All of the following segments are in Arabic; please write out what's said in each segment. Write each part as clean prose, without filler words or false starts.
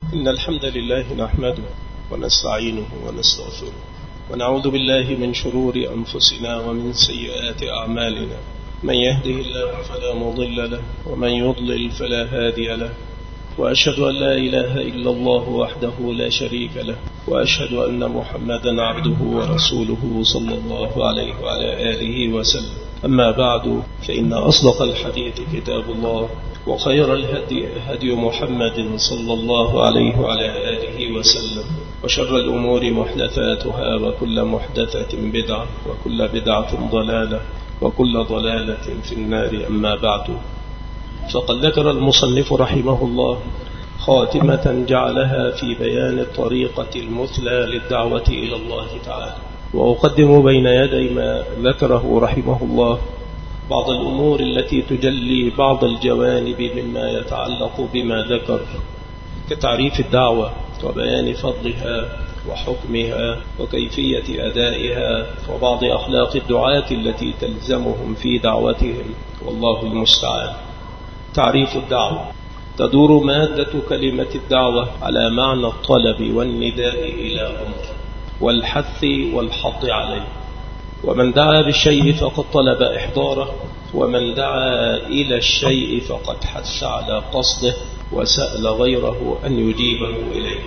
إن الحمد لله نحمده ونستعينه ونستغفره ونعوذ بالله من شرور أنفسنا ومن سيئات أعمالنا. من يهده الله فلا مضل له ومن يضلل فلا هادي له، وأشهد أن لا إله إلا الله وحده لا شريك له، وأشهد أن محمدا عبده ورسوله صلى الله عليه وعلى آله وسلم. أما بعد، فإن أصدق الحديث كتاب الله، وخير الهدي هدي محمد صلى الله عليه وعلى آله وسلم، وشر الأمور محدثاتها، وكل محدثة بدعة، وكل بدعة ضلالة، وكل ضلالة في النار. أما بعد، فقد ذكر المصنف رحمه الله خاتمة جعلها في بيان الطريقة المثلى للدعوة إلى الله تعالى. وأقدم بين يدي ما ذكره رحمه الله بعض الأمور التي تجلي بعض الجوانب مما يتعلق بما ذكر، كتعريف الدعوة وبيان فضلها وحكمها وكيفية أدائها، وبعض أخلاق الدعاة التي تلزمهم في دعوتهم، والله المستعان. تعريف الدعوة: تدور مادة كلمة الدعوة على معنى الطلب والنداء إلى أمر والحث والحض عليه. ومن دعا بالشيء فقد طلب إحضاره، ومن دعا إلى الشيء فقد حث على قصده وسأل غيره أن يجيبه إليه.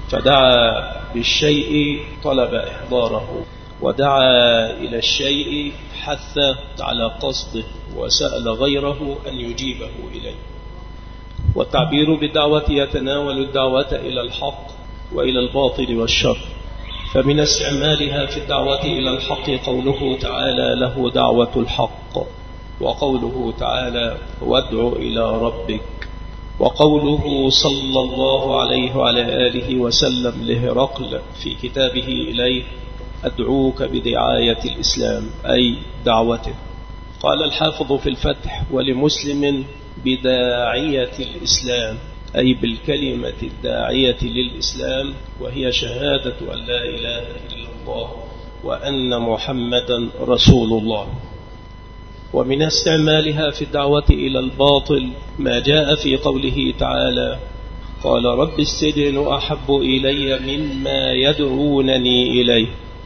فدعا بالشيء طلب إحضاره، ودعا إلى الشيء حث على قصده وسأل غيره أن يجيبه إليه. والتعبير بالدعوة يتناول الدعوة إلى الحق وإلى الباطل والشر. فمن استعمالها في الدعوة إلى الحق قوله تعالى: له دعوة الحق، وقوله تعالى: وادع إلى ربك، وقوله صلى الله عليه وعلى آله وسلم لهرقل في كتابه إليه: أدعوك بدعاية الإسلام، أي دعوته. قال الحافظ في الفتح: ولمسلم بداعية الإسلام، أي بالكلمة الداعية للإسلام، وهي شهادة أن لا إله إلا الله وأن محمدا رسول الله. ومن استعمالها في الدعوة إلى الباطل ما جاء في قوله تعالى: قال رب السجن أحب إلي مما يدعونني إليه،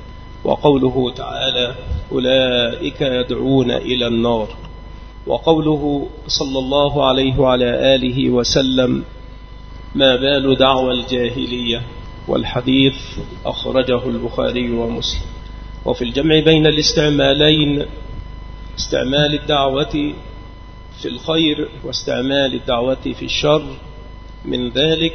وقوله تعالى: أولئك يدعون إلى النار، وقوله صلى الله عليه وعلى آله وسلم: ما بال دعوى الجاهلية، والحديث أخرجه البخاري ومسلم. وفي الجمع بين الاستعمالين، استعمال الدعوة في الخير واستعمال الدعوة في الشر، من ذلك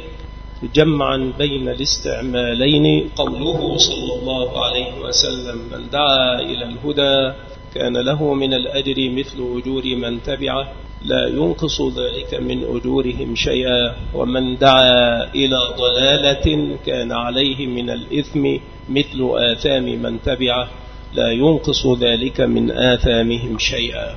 جمعا بين الاستعمالين قوله صلى الله عليه وسلم: من دعا إلى الهدى كان له من الأجر مثل أجور من تبعه، لا ينقص ذلك من أجورهم شيئا، ومن دعا إلى ضلالة كان عليه من الإثم مثل آثام من تبعه، لا ينقص ذلك من آثامهم شيئا.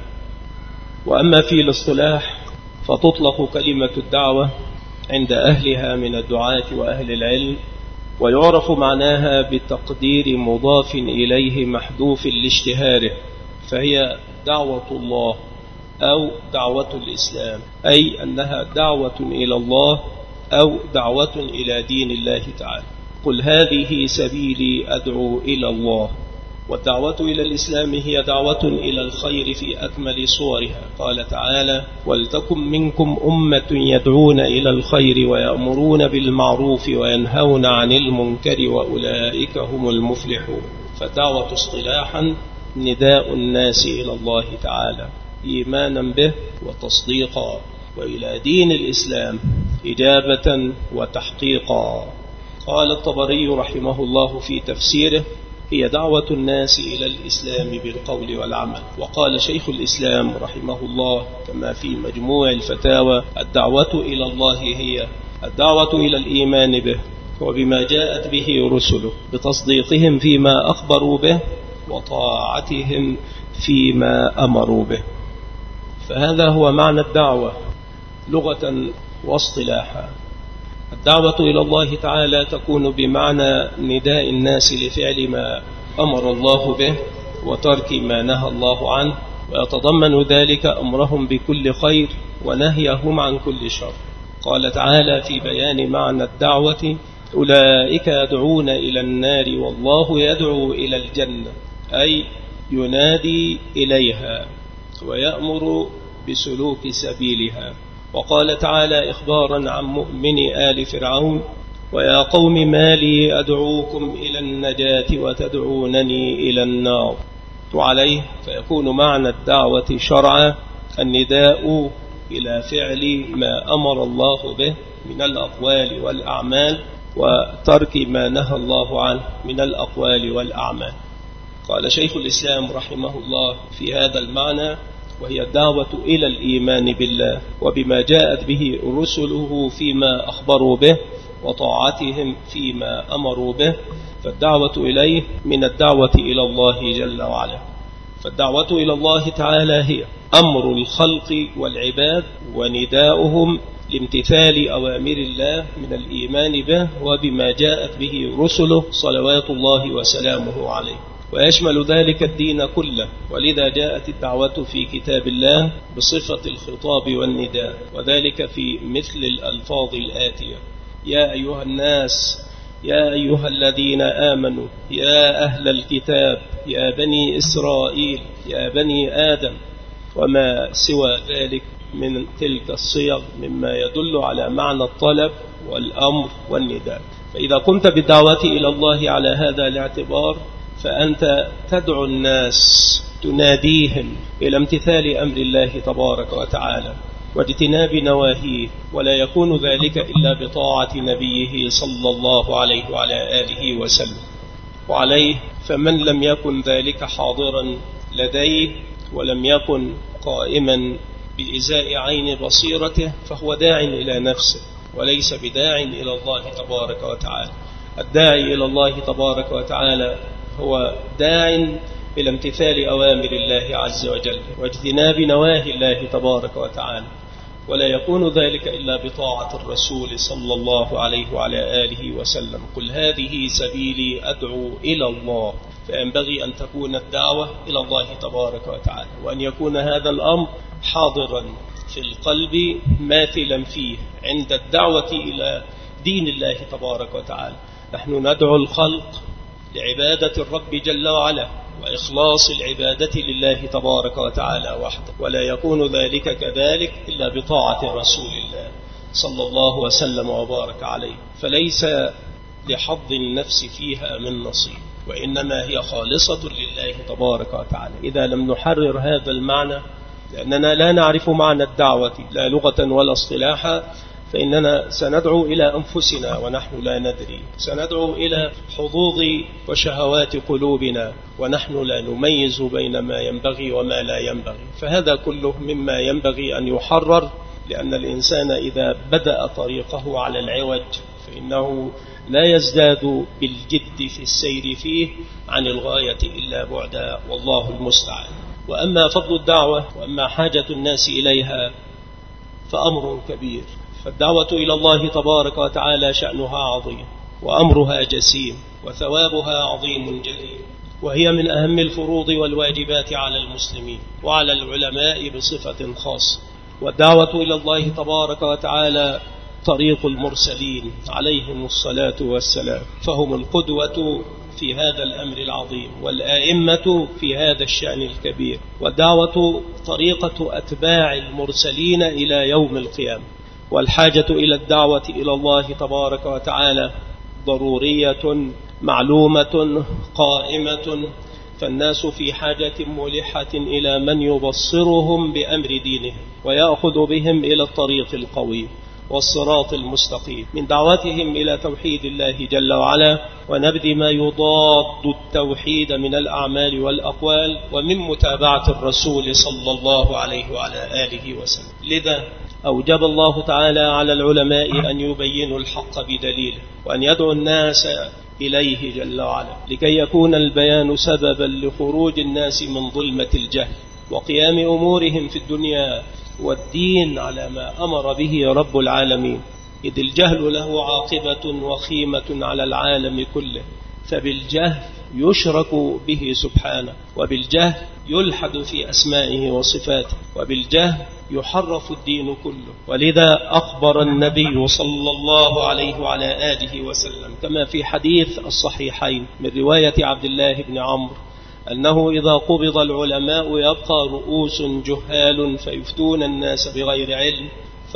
وأما في الاصطلاح فتطلق كلمة الدعوة عند أهلها من الدعاة وأهل العلم، ويعرف معناها بتقدير مضاف إليه محذوف لاشتهاره، فهي دعوة الله أو دعوة الإسلام، أي أنها دعوة إلى الله أو دعوة إلى دين الله تعالى. قل هذه سبيلي أدعو إلى الله. والدعوة إلى الإسلام هي دعوة إلى الخير في أكمل صورها. قال تعالى: ولتكن منكم أمة يدعون إلى الخير ويأمرون بالمعروف وينهون عن المنكر وأولئك هم المفلحون. فالدعوة اصطلاحا نداء الناس إلى الله تعالى إيمانا به وتصديقا، وإلى دين الإسلام إجابة وتحقيقا. قال الطبري رحمه الله في تفسيره: هي دعوة الناس إلى الإسلام بالقول والعمل. وقال شيخ الإسلام رحمه الله كما في مجموع الفتاوى: الدعوة إلى الله هي الدعوة إلى الإيمان به وبما جاءت به رسله، بتصديقهم فيما أخبروا به وطاعتهم فيما أمروا به. فهذا هو معنى الدعوة لغة واصطلاحا. الدعوة إلى الله تعالى تكون بمعنى نداء الناس لفعل ما أمر الله به وترك ما نهى الله عنه، ويتضمن ذلك أمرهم بكل خير ونهيهم عن كل شر. قال تعالى في بيان معنى الدعوة: أولئك يدعون إلى النار والله يدعو إلى الجنة، أي ينادي إليها ويأمر بسلوك سبيلها. وقال تعالى إخبارا عن مؤمن آل فرعون: ويا قوم ما لي أدعوكم إلى النجاة وتدعونني إلى النار. وعليه فيكون معنى الدعوة شرعا النداء إلى فعل ما أمر الله به من الأقوال والأعمال، وترك ما نهى الله عنه من الأقوال والأعمال. قال شيخ الإسلام رحمه الله في هذا المعنى: وهي الدعوة إلى الإيمان بالله وبما جاءت به رسله فيما أخبروا به وطاعتهم فيما أمروا به، فالدعوة إليه من الدعوة إلى الله جل وعلا. فالدعوة إلى الله تعالى هي أمر الخلق والعباد ونداؤهم لامتثال أوامر الله من الإيمان به وبما جاءت به رسله صلوات الله وسلامه عليه، ويشمل ذلك الدين كله. ولذا جاءت الدعوة في كتاب الله بصفة الخطاب والنداء، وذلك في مثل الألفاظ الآتية: يا أيها الناس، يا أيها الذين آمنوا، يا أهل الكتاب، يا بني إسرائيل، يا بني آدم، وما سوى ذلك من تلك الصيغ مما يدل على معنى الطلب والأمر والنداء. فإذا قمت بالدعوة إلى الله على هذا الاعتبار فأنت تدعو الناس، تناديهم إلى امتثال أمر الله تبارك وتعالى واجتناب نواهيه، ولا يكون ذلك إلا بطاعة نبيه صلى الله عليه وعلى آله وسلم. وعليه فمن لم يكن ذلك حاضرا لديه ولم يكن قائما بإزاء عين بصيرته فهو داع إلى نفسه وليس بداع إلى الله تبارك وتعالى. الداعي إلى الله تبارك وتعالى هو داع إلى امتثال أوامر الله عز وجل واجتناب نواهي الله تبارك وتعالى، ولا يكون ذلك إلا بطاعة الرسول صلى الله عليه وعلى آله وسلم: قل هذه سبيلي أدعو إلى الله. فينبغي أن تكون الدعوة إلى الله تبارك وتعالى، وأن يكون هذا الأمر حاضرا في القلب ماثلا فيه عند الدعوة إلى دين الله تبارك وتعالى. نحن ندعو الخلق لعبادة الرب جل وعلا وإخلاص العبادة لله تبارك وتعالى وحده، ولا يكون ذلك كذلك إلا بطاعة رسول الله صلى الله وسلم وبارك عليه، فليس لحظ النفس فيها من نصيب، وإنما هي خالصة لله تبارك وتعالى. إذا لم نحرر هذا المعنى، لأننا لا نعرف معنى الدعوة لا لغة ولا اصطلاحا، فإننا سندعو إلى أنفسنا ونحن لا ندري، سندعو إلى حظوظ وشهوات قلوبنا ونحن لا نميز بين ما ينبغي وما لا ينبغي. فهذا كله مما ينبغي أن يحرر، لأن الإنسان إذا بدأ طريقه على العوج فإنه لا يزداد بالجد في السير فيه عن الغاية إلا بعدا، والله المستعان. وأما فضل الدعوة وأما حاجة الناس إليها فأمر كبير. فالدعوة إلى الله تبارك وتعالى شأنها عظيم وأمرها جسيم وثوابها عظيم جليل، وهي من أهم الفروض والواجبات على المسلمين وعلى العلماء بصفة خاصة. والدعوة إلى الله تبارك وتعالى طريق المرسلين عليهم الصلاة والسلام، فهم القدوة في هذا الأمر العظيم والآئمة في هذا الشأن الكبير. والدعوة طريقة أتباع المرسلين إلى يوم القيامة. والحاجة إلى الدعوة إلى الله تبارك وتعالى ضرورية معلومة قائمة، فالناس في حاجة ملحة إلى من يبصرهم بأمر دينهم ويأخذ بهم إلى الطريق القويم والصراط المستقيم، من دعوتهم إلى توحيد الله جل وعلا ونبذ ما يضاد التوحيد من الأعمال والأقوال، ومن متابعة الرسول صلى الله عليه وعلى آله وسلم. لذا أوجب الله تعالى على العلماء أن يبينوا الحق بدليله وأن يدعو الناس إليه جل وعلا، لكي يكون البيان سببا لخروج الناس من ظلمة الجهل وقيام أمورهم في الدنيا والدين على ما أمر به رب العالمين. إذ الجهل له عاقبة وخيمة على العالم كله، فبالجهل يشرك به سبحانه، وبالجهل يلحد في أسمائه وصفاته، وبالجهل يحرف الدين كله. ولذا أخبر النبي صلى الله عليه وعلى آله وسلم كما في حديث الصحيحين من رواية عبد الله بن عمرو أنه إذا قبض العلماء يبقى رؤوس جهال فيفتون الناس بغير علم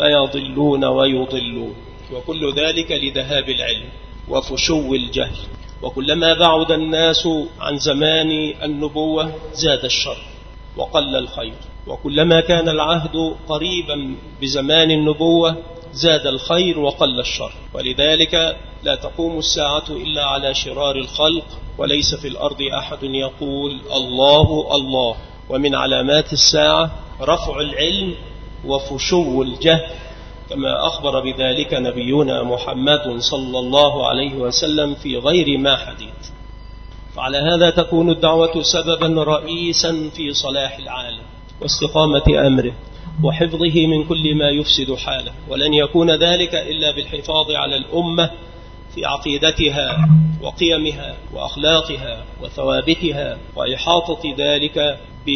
فيضلون ويضلون، وكل ذلك لذهاب العلم وفشو الجهل. وكلما بعد الناس عن زمان النبوة زاد الشر وقل الخير، وكلما كان العهد قريبا بزمان النبوة زاد الخير وقل الشر. ولذلك لا تقوم الساعة إلا على شرار الخلق، وليس في الأرض أحد يقول الله الله. ومن علامات الساعة رفع العلم وفشو الجهل، كما أخبر بذلك نبينا محمد صلى الله عليه وسلم في غير ما حديث. فعلى هذا تكون الدعوة سببا رئيسا في صلاح العالم واستقامة أمره وحفظه من كل ما يفسد حاله، ولن يكون ذلك إلا بالحفاظ على الأمة في عقيدتها وقيمها وأخلاقها وثوابتها، وإحاطة ذلك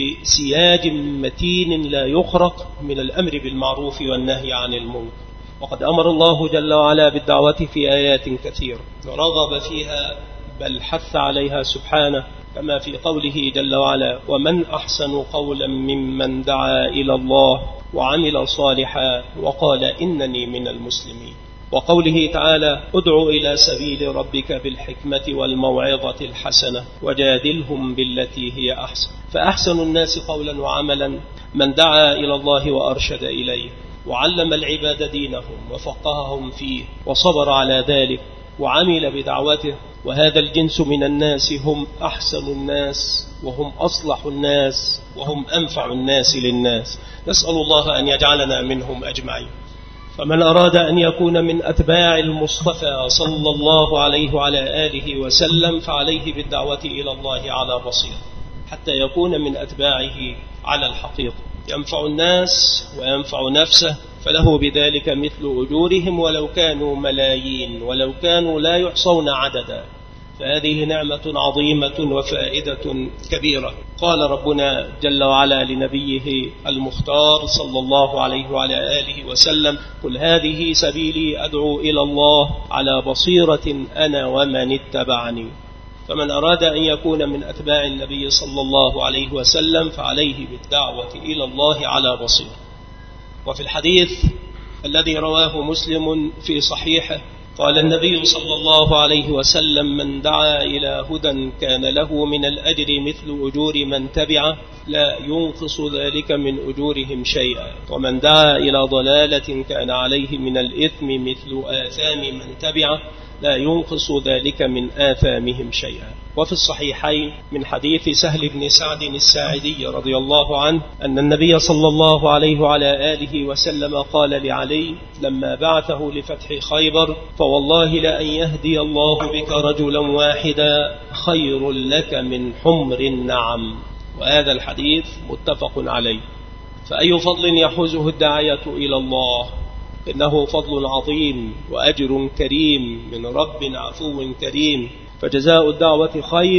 بسياج متين لا يخرق من الأمر بالمعروف والنهي عن المنكر. وقد أمر الله جل وعلا بالدعوة في آيات كثيرة ورغب فيها بل حث عليها سبحانه، كما في قوله جل وعلا: ومن أحسن قولا ممن دعا إلى الله وعمل صالحا وقال إنني من المسلمين. وقوله تعالى: ادع إلى سبيل ربك بالحكمة والموعظة الحسنة وجادلهم بالتي هي أحسن. فأحسن الناس قولا وعملا من دعا إلى الله وأرشد إليه وعلم العباد دينهم وفقههم فيه وصبر على ذلك وعمل بدعوته. وهذا الجنس من الناس هم أحسن الناس وهم أصلح الناس وهم أنفع الناس للناس. نسأل الله أن يجعلنا منهم أجمعين. فمن أراد أن يكون من أتباع المصطفى صلى الله عليه وعلى آله وسلم فعليه بالدعوة إلى الله على بصيرة حتى يكون من أتباعه على الحقيقة، ينفع الناس وينفع نفسه، فله بذلك مثل أجورهم ولو كانوا ملايين ولو كانوا لا يحصون عددا. فهذه نعمة عظيمة وفائدة كبيرة. قال ربنا جل وعلا لنبيه المختار صلى الله عليه وعلى آله وسلم: قل هذه سبيلي أدعو إلى الله على بصيرة أنا ومن اتبعني. فمن أراد أن يكون من أتباع النبي صلى الله عليه وسلم فعليه بالدعوة إلى الله على بصيرة. وفي الحديث الذي رواه مسلم في صحيحه قال النبي صلى الله عليه وسلم: من دعا إلى هدى كان له من الأجر مثل أجور من تبعه لا ينقص ذلك من أجورهم شيئا، ومن دعا إلى ضلالة كان عليه من الإثم مثل آثام من تبعه لا ينقص ذلك من آثامهم شيئا. وفي الصحيحين من حديث سهل بن سعد الساعدي رضي الله عنه أن النبي صلى الله عليه وعلى آله وسلم قال لعلي لما بعثه لفتح خيبر: فوالله لأن يهدي الله بك رجلا واحدا خير لك من حمر النعم. وهذا الحديث متفق عليه. فأي فضل يحوزه الداعية إلى الله؟ إنه فضل عظيم وأجر كريم من رب عفو كريم. فجزاء الدعوة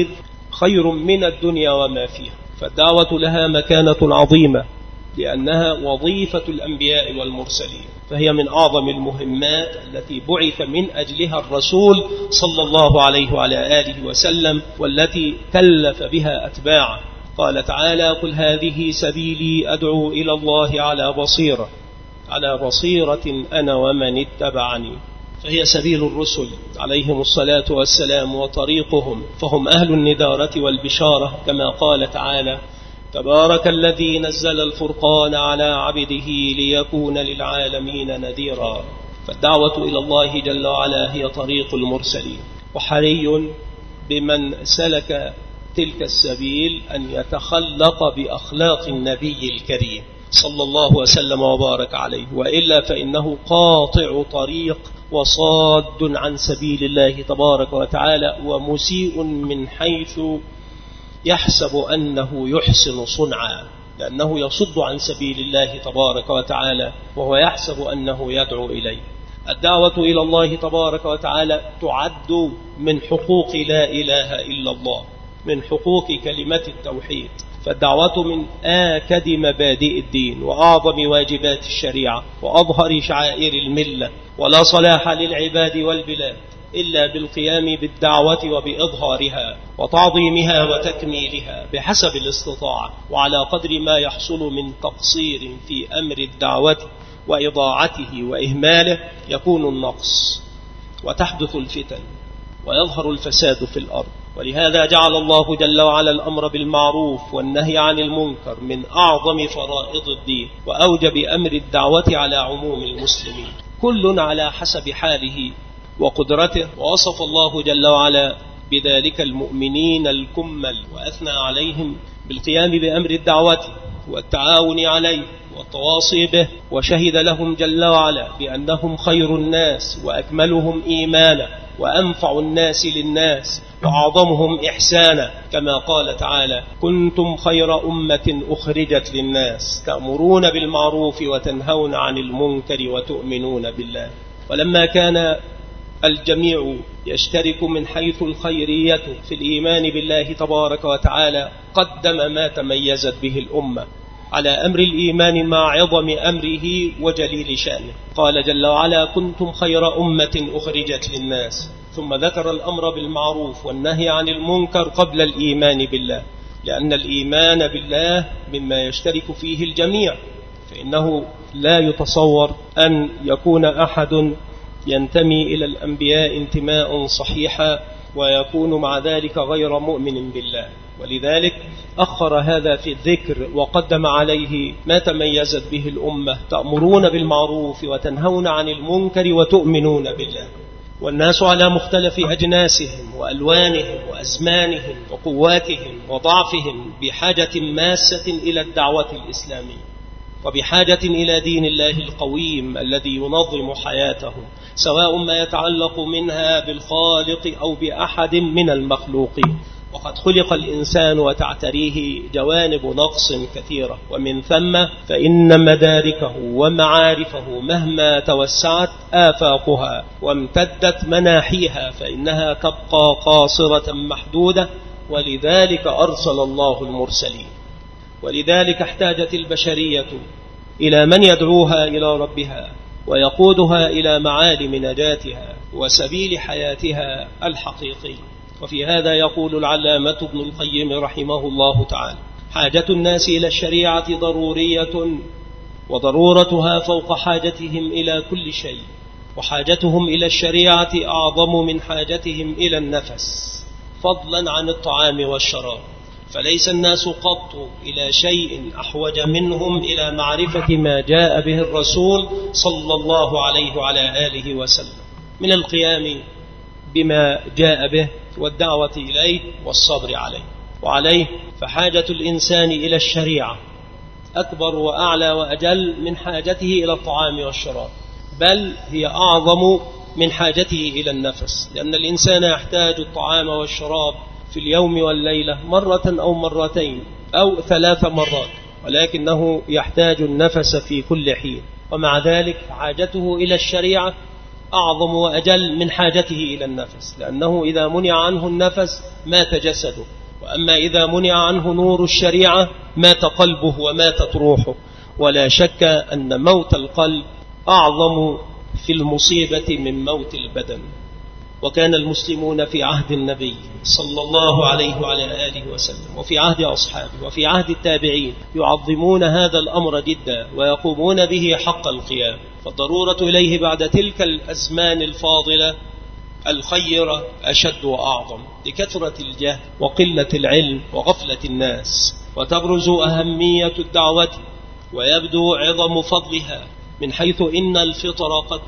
خير من الدنيا وما فيها. فالدعوة لها مكانة عظيمة لأنها وظيفة الأنبياء والمرسلين، فهي من أعظم المهمات التي بعث من أجلها الرسول صلى الله عليه وعلى آله وسلم، والتي كلف بها أتباعه. قال تعالى: قل هذه سبيلي أدعو إلى الله على بصيرة أنا ومن اتبعني. فهي سبيل الرسل عليهم الصلاة والسلام وطريقهم، فهم أهل النذارة والبشارة، كما قال تعالى: تبارك الذي نزل الفرقان على عبده ليكون للعالمين نذيرا. فالدعوة إلى الله جل وعلا هي طريق المرسلين، وحري بمن سلك تلك السبيل أن يتخلق بأخلاق النبي الكريم صلى الله وسلم وبارك عليه، وإلا فإنه قاطع طريق وصاد عن سبيل الله تبارك وتعالى، ومسيء من حيث يحسب أنه يحسن صنعا، لأنه يصد عن سبيل الله تبارك وتعالى وهو يحسب أنه يدعو إليه. الدعوة إلى الله تبارك وتعالى تعد من حقوق لا إله إلا الله، من حقوق كلمة التوحيد. فالدعوة من آكد مبادئ الدين وأعظم واجبات الشريعة وأظهر شعائر الملة، ولا صلاح للعباد والبلاد إلا بالقيام بالدعوة وبإظهارها وتعظيمها وتكميلها بحسب الاستطاعة، وعلى قدر ما يحصل من تقصير في أمر الدعوة وإضاعته وإهماله يكون النقص وتحدث الفتن ويظهر الفساد في الأرض. ولهذا جعل الله جل وعلا الأمر بالمعروف والنهي عن المنكر من أعظم فرائض الدين، وأوجب أمر الدعوة على عموم المسلمين كل على حسب حاله وقدرته. ووصف الله جل وعلا بذلك المؤمنين الكمل، وأثنى عليهم بالقيام بأمر الدعوة والتعاون عليه والتواصي به، وشهد لهم جل وعلا بأنهم خير الناس وأكملهم إيمانا وأنفع الناس للناس وأعظمهم إحسانا، كما قال تعالى: كنتم خير أمة أخرجت للناس تأمرون بالمعروف وتنهون عن المنكر وتؤمنون بالله. ولما كان الجميع يشترك من حيث الخيرية في الإيمان بالله تبارك وتعالى، قدم ما تميزت به الأمة على أمر الإيمان مع عظم أمره وجليل شأنه. قال جل وعلا: كنتم خير أمة أخرجت للناس، ثم ذكر الأمر بالمعروف والنهي عن المنكر قبل الإيمان بالله، لأن الإيمان بالله مما يشترك فيه الجميع، فإنه لا يتصور أن يكون أحد ينتمي إلى الأنبياء انتماء صحيحا ويكون مع ذلك غير مؤمن بالله. ولذلك أخر هذا في الذكر وقدم عليه ما تميزت به الأمة: تأمرون بالمعروف وتنهون عن المنكر وتؤمنون بالله. والناس على مختلف أجناسهم وألوانهم وأزمانهم وقواتهم وضعفهم بحاجة ماسة إلى الدعوة الإسلامية، وبحاجة إلى دين الله القويم الذي ينظم حياتهم، سواء ما يتعلق منها بالخالق أو بأحد من المخلوقين. وقد خلق الإنسان وتعتريه جوانب نقص كثيرة، ومن ثم فإن مداركه ومعارفه مهما توسعت آفاقها وامتدت مناحيها فإنها تبقى قاصرة محدودة، ولذلك أرسل الله المرسلين. ولذلك احتاجت البشرية إلى من يدعوها إلى ربها ويقودها إلى معالم نجاتها وسبيل حياتها الحقيقي. وفي هذا يقول العلامة ابن القيم رحمه الله تعالى: حاجة الناس إلى الشريعة ضرورية، وضرورتها فوق حاجتهم إلى كل شيء، وحاجتهم إلى الشريعة أعظم من حاجتهم إلى النفس، فضلا عن الطعام والشراب. فليس الناس قط إلى شيء أحوج منهم إلى معرفة ما جاء به الرسول صلى الله عليه وعلى آله وسلم من القيام بما جاء به والدعوة إليه والصبر عليه. وعليه فحاجة الإنسان إلى الشريعة أكبر وأعلى وأجل من حاجته إلى الطعام والشراب، بل هي أعظم من حاجته إلى النفس، لأن الإنسان يحتاج الطعام والشراب في اليوم والليلة مرة أو مرتين أو 3 مرات، ولكنه يحتاج النفس في كل حين. ومع ذلك حاجته إلى الشريعة أعظم وأجل من حاجته إلى النفس، لأنه إذا منع عنه النفس مات جسده، وأما إذا منع عنه نور الشريعة مات قلبه وماتت روحه. ولا شك أن موت القلب أعظم في المصيبة من موت البدن. وكان المسلمون في عهد النبي صلى الله عليه وعلى آله وسلم وفي عهد أصحابه وفي عهد التابعين يعظمون هذا الأمر جدا ويقومون به حق القيام. فالضرورة إليه بعد تلك الأزمان الفاضلة الخيرة أشد وأعظم لكثرة الجهل وقلة العلم وغفلة الناس، وتبرز أهمية الدعوة ويبدو عظم فضلها، من حيث إن الفطر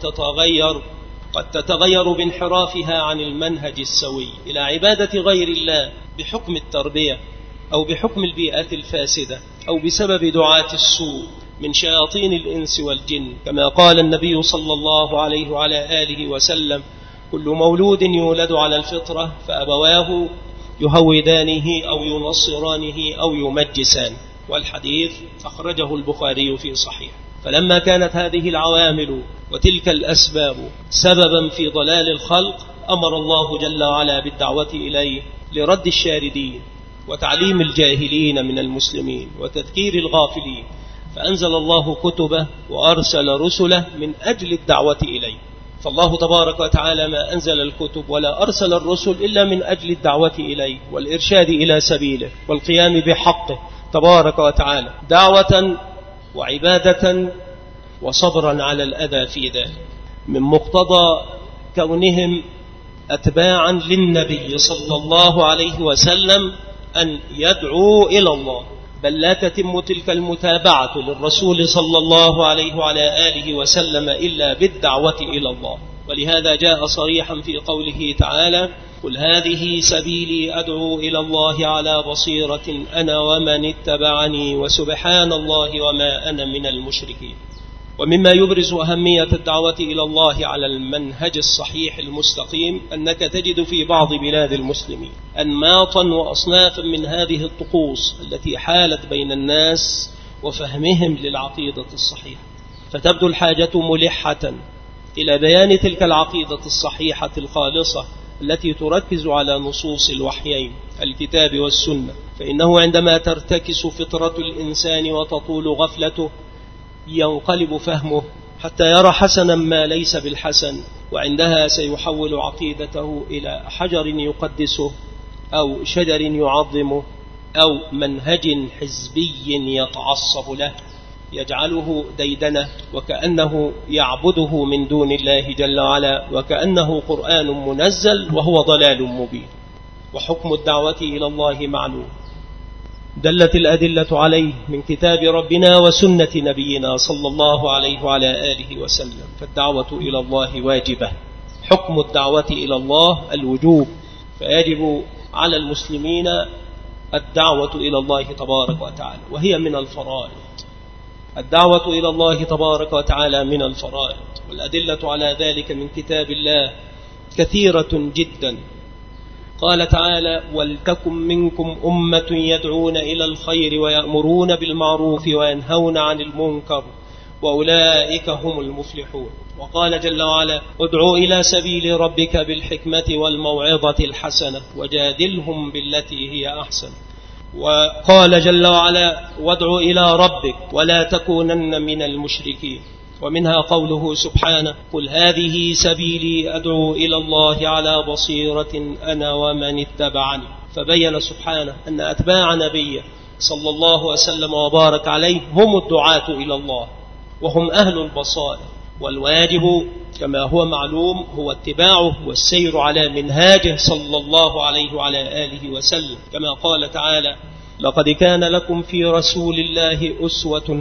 قد تتغير بانحرافها عن المنهج السوي إلى عبادة غير الله بحكم التربية أو بحكم البيئات الفاسدة أو بسبب دعاة السوء من شياطين الإنس والجن، كما قال النبي صلى الله عليه وعلى آله وسلم: كل مولود يولد على الفطرة فأبواه يهودانه أو ينصرانه أو يمجسانه. والحديث أخرجه البخاري في صحيح. فلما كانت هذه العوامل وتلك الأسباب سببا في ضلال الخلق، أمر الله جل وعلا بالدعوة إليه لرد الشاردين وتعليم الجاهلين من المسلمين وتذكير الغافلين، فأنزل الله كتبه وأرسل رسله من أجل الدعوة إليه. فالله تبارك وتعالى ما أنزل الكتب ولا أرسل الرسل إلا من أجل الدعوة إليه والإرشاد إلى سبيله والقيام بحقه تبارك وتعالى، دعوة وعبادة وصبرا على الأذى في ذلك. من مقتضى كونهم أتباعا للنبي صلى الله عليه وسلم أن يدعوا إلى الله، بل لا تتم تلك المتابعة للرسول صلى الله عليه وعلى آله وسلم إلا بالدعوة إلى الله. ولهذا جاء صريحا في قوله تعالى: قل هذه سبيلي أدعو إلى الله على بصيرة أنا ومن اتبعني وسبحان الله وما أنا من المشركين. ومما يبرز أهمية الدعوة إلى الله على المنهج الصحيح المستقيم أنك تجد في بعض بلاد المسلمين أنماطا وأصنافا من هذه الطقوس التي حالت بين الناس وفهمهم للعقيدة الصحيحة، فتبدو الحاجة ملحة إلى بيان تلك العقيدة الصحيحة الخالصة التي تركز على نصوص الوحيين الكتاب والسنة، فإنه عندما ترتكس فطرة الإنسان وتطول غفلته ينقلب فهمه حتى يرى حسنا ما ليس بالحسن، وعندها سيحول عقيدته إلى حجر يقدسه أو شجر يعظمه أو منهج حزبي يتعصب له يجعله ديدنه وكأنه يعبده من دون الله جل وعلا، وكأنه قرآن منزل وهو ضلال مبين. وحكم الدعوة إلى الله معلوم، دلت الأدلة عليه من كتاب ربنا وسنة نبينا صلى الله عليه وعلى آله وسلم، فالدعوة إلى الله واجبة. حكم الدعوة إلى الله الوجوب، فيجب على المسلمين الدعوة إلى الله تبارك وتعالى، وهي من الفرائض. الدعوة إلى الله تبارك وتعالى من الفرائض، والأدلة على ذلك من كتاب الله كثيرة جدا. قال تعالى: ولتكن منكم أمة يدعون إلى الخير ويأمرون بالمعروف وينهون عن المنكر وأولئك هم المفلحون. وقال جل وعلا: ادعوا إلى سبيل ربك بالحكمة والموعظة الحسنة وجادلهم بالتي هي أحسن. وقال جل وعلا: وادعوا إلى ربك ولا تكونن من المشركين. ومنها قوله سبحانه: قل هذه سبيلي أدعو إلى الله على بصيرة أنا ومن اتبعني. فبين سبحانه أن أتباع نبيه صلى الله وسلم وبارك عليه هم الدعاة إلى الله وهم أهل البصائر، والواجب كما هو معلوم هو اتباعه والسير على منهاجه صلى الله عليه وعلى آله وسلم، كما قال تعالى: لقد كان لكم في رسول الله أسوة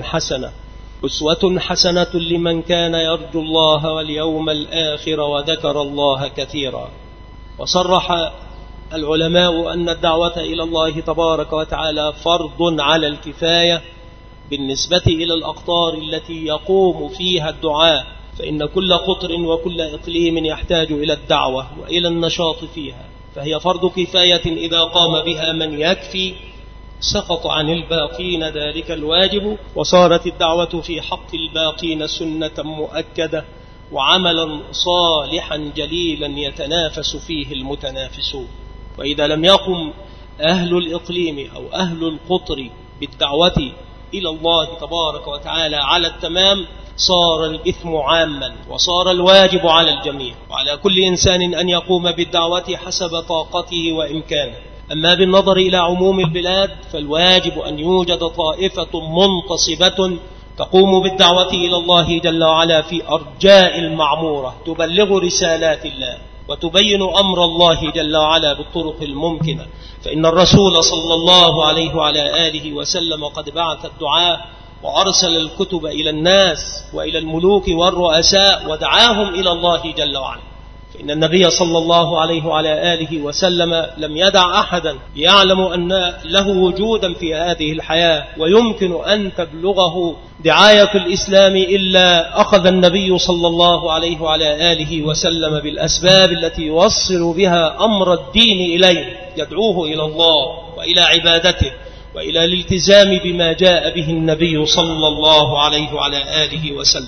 حسنة لمن كان يرجو الله واليوم الآخر وذكر الله كثيرا. وصرح العلماء أن الدعوة إلى الله تبارك وتعالى فرض على الكفاية بالنسبة إلى الأقطار التي يقوم فيها الدعاء، فإن كل قطر وكل إقليم يحتاج إلى الدعوة وإلى النشاط فيها، فهي فرض كفاية إذا قام بها من يكفي سقط عن الباقين ذلك الواجب، وصارت الدعوة في حق الباقين سنة مؤكدة وعملا صالحا جليلا يتنافس فيه المتنافسون. وإذا لم يقم أهل الإقليم أو أهل القطر بالدعوة إلى الله تبارك وتعالى على التمام صار الإثم عاما وصار الواجب على الجميع، وعلى كل إنسان أن يقوم بالدعوة حسب طاقته وإمكانه. أما بالنظر إلى عموم البلاد فالواجب أن يوجد طائفة منتصبة تقوم بالدعوة إلى الله جل وعلا في أرجاء المعمورة، تبلغ رسالات الله وتبين أمر الله جل وعلا بالطرق الممكنة. فإن الرسول صلى الله عليه وعلى آله وسلم قد بعث الدعاء وأرسل الكتب إلى الناس وإلى الملوك والرؤساء ودعاهم إلى الله جل وعلا. فإن النبي صلى الله عليه وعلى آله وسلم لم يدع أحدا يعلم أن له وجودا في هذه الحياة ويمكن أن تبلغه دعاية الإسلام إلا أخذ النبي صلى الله عليه وعلى آله وسلم بالأسباب التي يوصل بها أمر الدين إليه، يدعوه إلى الله وإلى عبادته وإلى الالتزام بما جاء به النبي صلى الله عليه وعلى آله وسلم.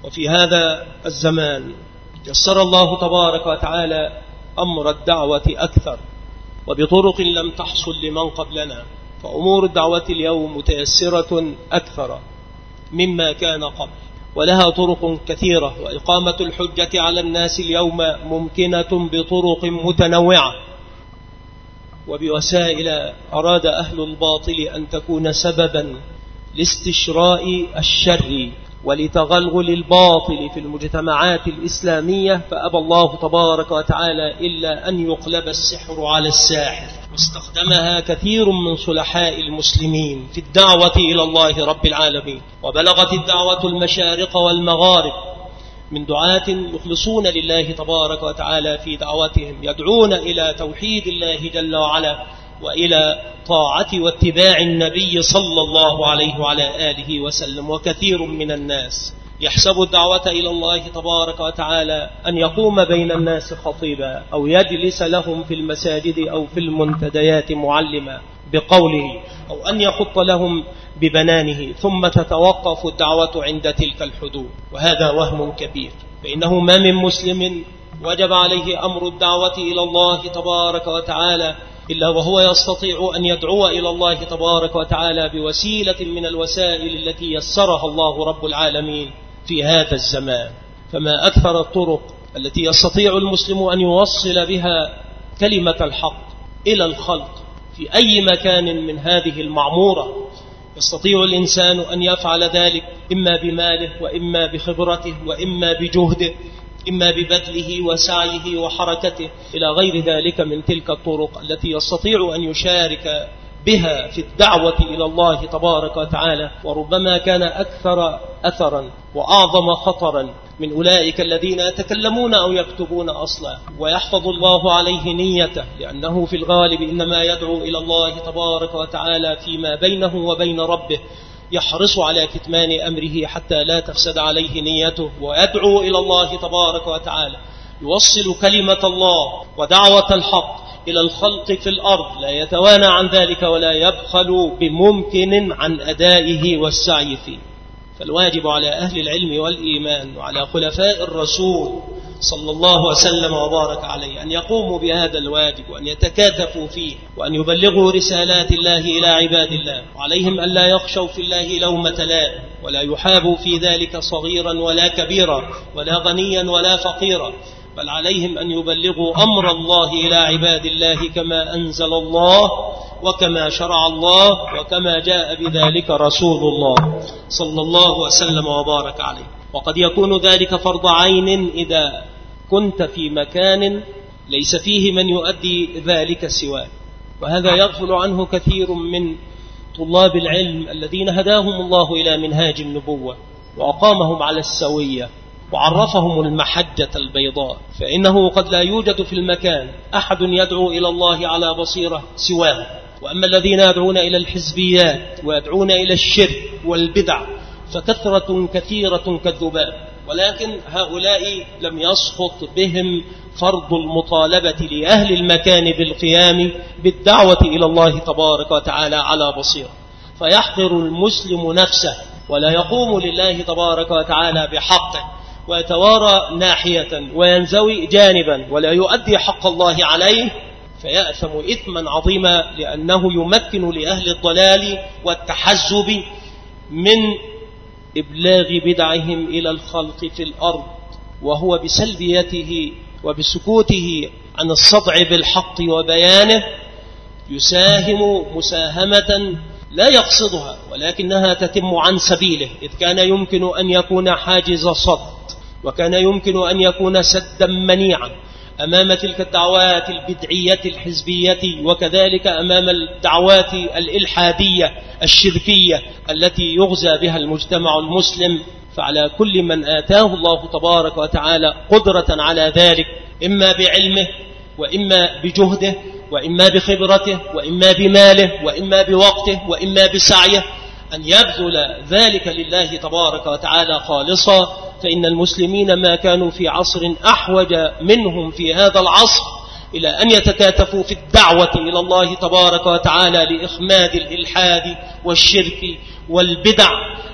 وفي هذا الزمان يسر الله تبارك وتعالى أمر الدعوة أكثر وبطرق لم تحصل لمن قبلنا، فأمور الدعوة اليوم متيسرة أكثر مما كان قبل، ولها طرق كثيرة، وإقامة الحجة على الناس اليوم ممكنة بطرق متنوعة وبوسائل أراد أهل الباطل أن تكون سببا لاستشراء الشر ولتغلغل الباطل في المجتمعات الإسلامية، فأبى الله تبارك وتعالى إلا أن يقلب السحر على الساحر، واستخدمها كثير من صلحاء المسلمين في الدعوة إلى الله رب العالمين. وبلغت الدعوة المشارق والمغارب من دعاة يخلصون لله تبارك وتعالى في دعوتهم، يدعون إلى توحيد الله جل وعلا وإلى طاعة واتباع النبي صلى الله عليه وعلى آله وسلم. وكثير من الناس يحسب الدعوة إلى الله تبارك وتعالى أن يقوم بين الناس خطيبا أو يجلس لهم في المساجد أو في المنتديات معلما بقوله، أو أن يخط لهم ببنانه، ثم تتوقف الدعوة عند تلك الحدود، وهذا وهم كبير. فإنه ما من مسلم وجب عليه أمر الدعوة إلى الله تبارك وتعالى إلا وهو يستطيع أن يدعو إلى الله تبارك وتعالى بوسيلة من الوسائل التي يسرها الله رب العالمين في هذا الزمان. فما أكثر الطرق التي يستطيع المسلم أن يوصل بها كلمة الحق إلى الخلق في أي مكان من هذه المعمورة. يستطيع الإنسان أن يفعل ذلك إما بماله وإما بخبرته وإما بجهده، إما ببذله وسعيه وحركته إلى غير ذلك من تلك الطرق التي يستطيع أن يشارك بها في الدعوة إلى الله تبارك وتعالى. وربما كان أكثر أثرا وأعظم خطرا من أولئك الذين يتكلمون أو يكتبون أصلا ويحفظ الله عليه نيته، لأنه في الغالب إنما يدعو إلى الله تبارك وتعالى فيما بينه وبين ربه، يحرص على كتمان أمره حتى لا تفسد عليه نيته، ويدعو إلى الله تبارك وتعالى، يوصل كلمة الله ودعوة الحق إلى الخلق في الأرض، لا يتوانى عن ذلك ولا يبخل بممكن عن أدائه والسعي فيه. فالواجب على أهل العلم والإيمان وعلى خلفاء الرسول صلى الله وسلم وبارك عليه أن يقوموا بهذا الواجب وأن يتكاتفوا فيه وأن يبلغوا رسالات الله إلى عباد الله، وعليهم أن لا يخشوا في الله لومة لائم، ولا يحابوا في ذلك صغيرا ولا كبيرا ولا غنيا ولا فقيرا، بل عليهم أن يبلغوا أمر الله إلى عباد الله كما أنزل الله وكما شرع الله وكما جاء بذلك رسول الله صلى الله وسلم وبارك عليه. وقد يكون ذلك فرض عين إذا كنت في مكان ليس فيه من يؤدي ذلك سواك، وهذا يغفل عنه كثير من طلاب العلم الذين هداهم الله إلى منهاج النبوة وأقامهم على السوية وعرفهم المحجة البيضاء. فإنه قد لا يوجد في المكان أحد يدعو إلى الله على بصيرة سواه، وأما الذين يدعون إلى الحزبيات ويدعون إلى الشرك والبدع فكثرة كثيرة كالذباب، ولكن هؤلاء لم يسقط بهم فرض المطالبة لأهل المكان بالقيام بالدعوة إلى الله تبارك وتعالى على بصيرة، فيحقر المسلم نفسه ولا يقوم لله تبارك وتعالى بحقه، ويتوارى ناحية وينزوي جانبا ولا يؤدي حق الله عليه، فيأثم إثما عظيما، لأنه يمكن لأهل الضلال والتحزب من إبلاغ بدعهم إلى الخلق في الأرض، وهو بسلبيته وبسكوته عن الصدع بالحق وبيانه يساهم مساهمة لا يقصدها، ولكنها تتم عن سبيله، إذ كان يمكن أن يكون حاجز صد، وكان يمكن أن يكون سدا منيعا أمام تلك الدعوات البدعية الحزبية، وكذلك أمام الدعوات الإلحادية الشركية التي يغزى بها المجتمع المسلم. فعلى كل من آتاه الله تبارك وتعالى قدرة على ذلك، إما بعلمه وإما بجهده وإما بخبرته وإما بماله وإما بوقته وإما بسعيه، أن يبذل ذلك لله تبارك وتعالى خالصا. فإن المسلمين ما كانوا في عصر أحوج منهم في هذا العصر إلى أن يتكاتفوا في الدعوة إلى الله تبارك وتعالى لإخماد الإلحاد والشرك والبدع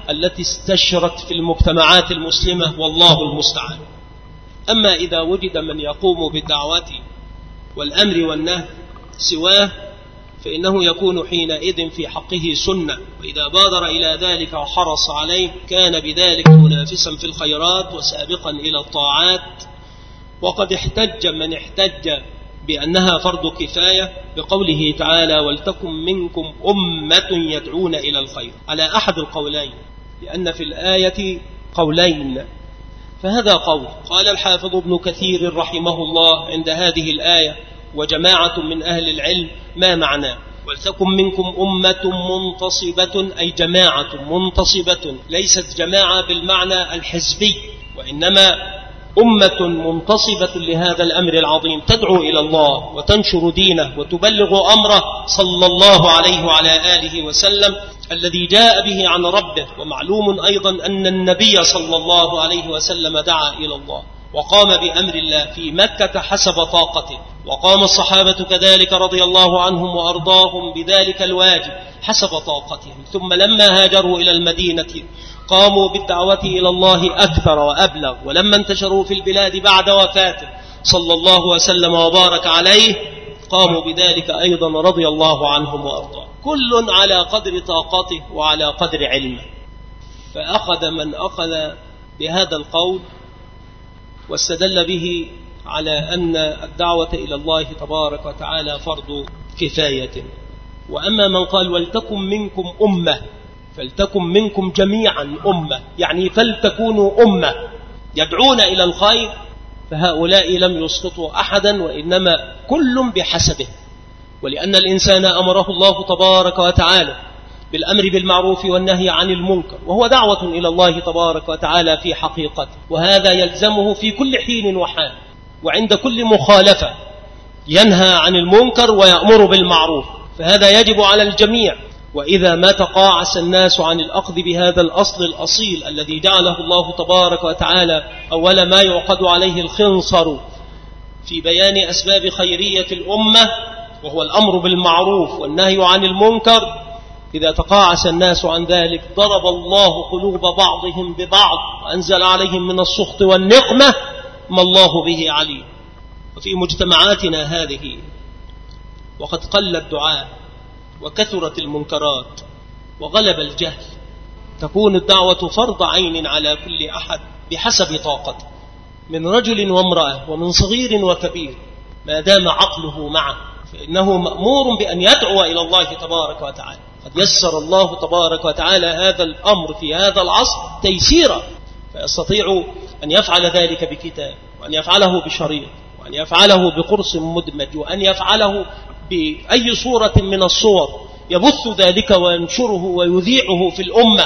التي استشرت في المجتمعات المسلمة، والله المستعان. أما إذا وجد من يقوم بالدعوة والأمر والنهي سواه فإنه يكون حينئذ في حقه سنة، وإذا بادر إلى ذلك وحرص عليه كان بذلك منافسا في الخيرات وسابقا إلى الطاعات. وقد احتج من احتج بأنها فرض كفاية بقوله تعالى ولتكن منكم أمة يدعون إلى الخير على أحد القولين، لأن في الآية قولين. فهذا قول قال الحافظ ابن كثير رحمه الله عند هذه الآية وجماعة من أهل العلم ما معناه ولتكن منكم أمة منتصبة، أي جماعة منتصبة، ليست جماعة بالمعنى الحزبي، وإنما أمة منتصبة لهذا الأمر العظيم تدعو إلى الله وتنشر دينه وتبلغ أمره صلى الله عليه وعلى آله وسلم الذي جاء به عن ربه. ومعلوم أيضا أن النبي صلى الله عليه وسلم دعا إلى الله وقام بأمر الله في مكة حسب طاقته، وقام الصحابة كذلك رضي الله عنهم وأرضاهم بذلك الواجب حسب طاقتهم. ثم لما هاجروا إلى المدينة قاموا بالدعوة إلى الله أكثر وأبلغ، ولما انتشروا في البلاد بعد وفاته صلى الله وسلم وبارك عليه قاموا بذلك أيضا رضي الله عنهم وأرضاهم، كل على قدر طاقته وعلى قدر علمه. فأخذ من أخذ بهذا القول واستدل به على أن الدعوة إلى الله تبارك وتعالى فرض كفاية. وأما من قال ولتكن منكم أمة، فلتكن منكم جميعا أمة، يعني فلتكونوا أمة يدعون إلى الخير، فهؤلاء لم يسقطوا أحدا، وإنما كل بحسبه. ولأن الإنسان أمره الله تبارك وتعالى بالأمر بالمعروف والنهي عن المنكر، وهو دعوة إلى الله تبارك وتعالى في حقيقته، وهذا يلزمه في كل حين وحال، وعند كل مخالفة ينهى عن المنكر ويأمر بالمعروف، فهذا يجب على الجميع. وإذا ما تقاعس الناس عن الأخذ بهذا الأصل الأصيل الذي جعله الله تبارك وتعالى أول ما يعقد عليه الخنصر في بيان أسباب خيرية الأمة، وهو الأمر بالمعروف والنهي عن المنكر، إذا تقاعس الناس عن ذلك ضرب الله قلوب بعضهم ببعض وأنزل عليهم من السخط والنقمة ما الله به عليم. وفي مجتمعاتنا هذه وقد قل الدعاء وكثرت المنكرات وغلب الجهل، تكون الدعوة فرض عين على كل أحد بحسب طاقته، من رجل وامرأة ومن صغير وكبير، ما دام عقله معه فإنه مأمور بأن يدعو إلى الله تبارك وتعالى. قد يسر الله تبارك وتعالى هذا الأمر في هذا العصر تيسيرا، فيستطيع أن يفعل ذلك بكتاب، وأن يفعله بشريط، وأن يفعله بقرص مدمج، وأن يفعله بأي صورة من الصور يبث ذلك وينشره ويذيعه في الأمة.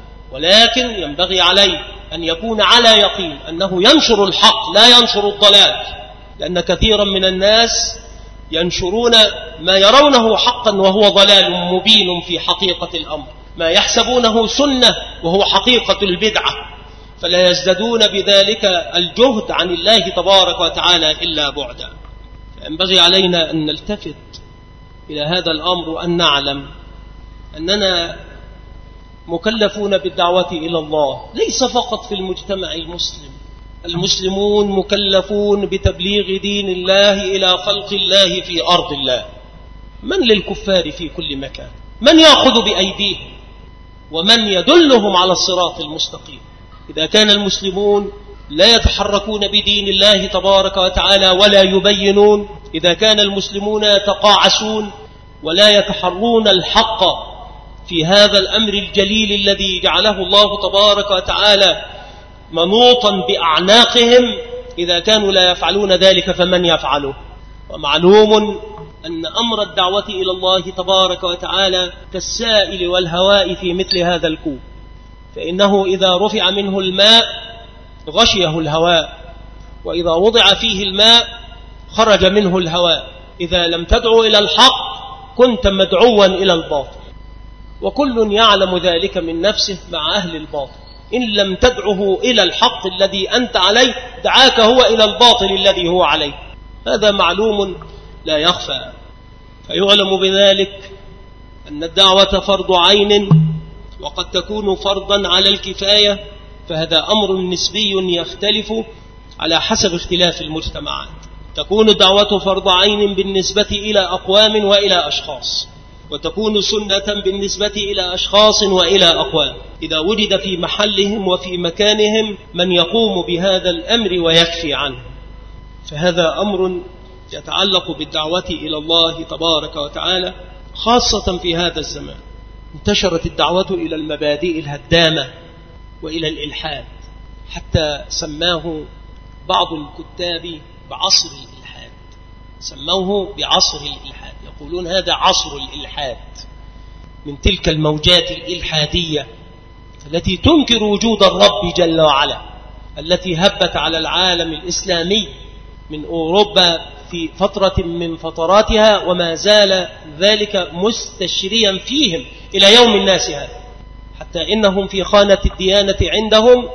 ولكن ينبغي عليه أن يكون على يقين أنه ينشر الحق لا ينشر الضلال، لأن كثيرا من الناس ينشرون ما يرونه حقا وهو ضلال مبين في حقيقة الأمر، ما يحسبونه سنة وهو حقيقة البدعة، فلا يزدادون بذلك الجهد عن الله تبارك وتعالى إلا بعدا. فينبغي علينا أن نلتفت إلى هذا الأمر وأن نعلم أننا مكلفون بالدعوة إلى الله، ليس فقط في المجتمع المسلم، المسلمون مكلفون بتبليغ دين الله إلى خلق الله في أرض الله. من للكفار في كل مكان؟ من يأخذ بأيديهم ومن يدلهم على الصراط المستقيم؟ إذا كان المسلمون لا يتحركون بدين الله تبارك وتعالى ولا يبينون، إذا كان المسلمون يتقاعسون ولا يتحرون الحق في هذا الأمر الجليل الذي جعله الله تبارك وتعالى منوطا بأعناقهم، إذا كانوا لا يفعلون ذلك فمن يفعله؟ ومعلوم أن أمر الدعوة إلى الله تبارك وتعالى كالسائل والهواء في مثل هذا الكوب، فإنه إذا رفع منه الماء غشيه الهواء، وإذا وضع فيه الماء خرج منه الهواء. إذا لم تدعو إلى الحق كنت مدعوا إلى الباطل، وكل يعلم ذلك من نفسه مع أهل الباطل. إن لم تدعه إلى الحق الذي أنت عليه دعاك هو إلى الباطل الذي هو عليه، هذا معلوم لا يخفى. فيعلم بذلك أن الدعوة فرض عين وقد تكون فرضا على الكفاية، فهذا أمر نسبي يختلف على حسب اختلاف المجتمعات. تكون الدعوة فرض عين بالنسبة إلى أقوام وإلى أشخاص، وتكون سنة بالنسبة إلى أشخاص وإلى أقوام إذا وجد في محلهم وفي مكانهم من يقوم بهذا الأمر ويكفي عنه. فهذا أمر يتعلق بالدعوة إلى الله تبارك وتعالى، خاصة في هذا الزمان انتشرت الدعوة إلى المبادئ الهدامة وإلى الإلحاد، حتى سماه بعض الكتاب بعصر الإلحاد، سموه بعصر الإلحاد، يقولون هذا عصر الإلحاد، من تلك الموجات الإلحادية التي تنكر وجود الرب جل وعلا، التي هبت على العالم الإسلامي من أوروبا في فترة من فتراتها، وما زال ذلك مستشريا فيهم إلى يوم الناس هذا، حتى إنهم في خانة الديانة عندهم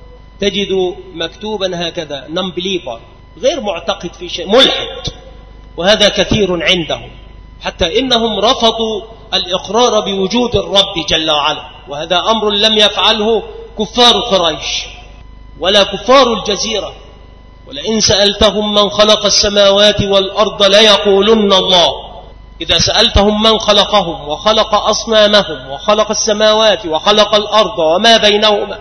تجد مكتوبا هكذا non-believer، غير معتقد في شيء، ملحد، وهذا كثير عندهم، حتى إنهم رفضوا الإقرار بوجود الرب جل وعلا، وهذا أمر لم يفعله كفار قريش ولا كفار الجزيرة. ولئن سألتهم من خلق السماوات والأرض ليقولن الله. إذا سألتهم من خلقهم وخلق أصنامهم وخلق السماوات وخلق الأرض وما بينهما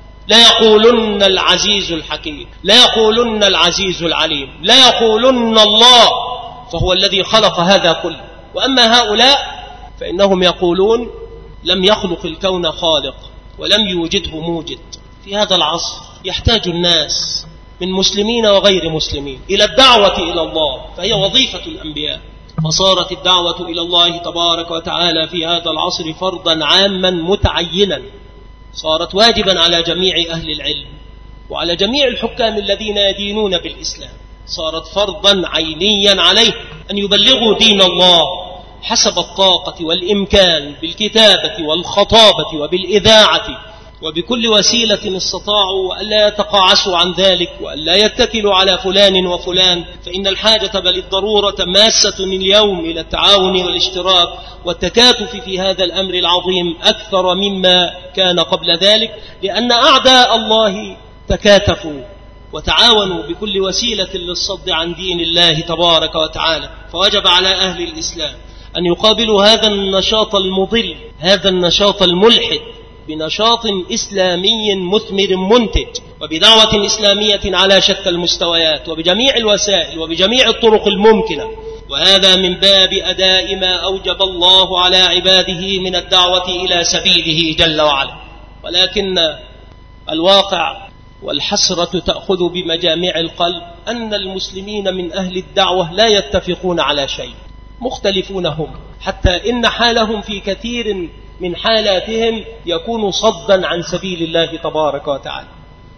ليقولن العزيز الحكيم، ليقولن العزيز العليم، ليقولن الله، فهو الذي خلق هذا كله. وأما هؤلاء فإنهم يقولون لم يخلق الكون خالق ولم يوجده موجد. في هذا العصر يحتاج الناس من مسلمين وغير مسلمين إلى الدعوة إلى الله، فهي وظيفة الأنبياء. فصارت الدعوة إلى الله تبارك وتعالى في هذا العصر فرضا عاما متعينا، صارت واجبا على جميع أهل العلم وعلى جميع الحكام الذين يدينون بالإسلام، صارت فرضا عينيا عليه أن يبلغوا دين الله حسب الطاقة والإمكان بالكتابة والخطابة وبالإذاعة وبكل وسيلة استطاعوا، وألا يتقاعسوا عن ذلك، وألا يتكلوا على فلان وفلان، فإن الحاجة بل الضرورة ماسة اليوم إلى التعاون والاشتراك والتكاتف في هذا الأمر العظيم أكثر مما كان قبل ذلك، لأن أعداء الله تكاتفوا وتعاونوا بكل وسيلة للصد عن دين الله تبارك وتعالى. فوجب على أهل الإسلام أن يقابلوا هذا النشاط المضل، هذا النشاط الملحد، بنشاط إسلامي مثمر منتج، وبدعوة إسلامية على شتى المستويات وبجميع الوسائل وبجميع الطرق الممكنة، وهذا من باب أداء ما أوجب الله على عباده من الدعوة إلى سبيله جل وعلا. ولكن الواقع والحسرة تأخذ بمجامع القلب أن المسلمين من أهل الدعوة لا يتفقون على شيء، مختلفون هم، حتى إن حالهم في كثير من حالاتهم يكون صدا عن سبيل الله تبارك وتعالى،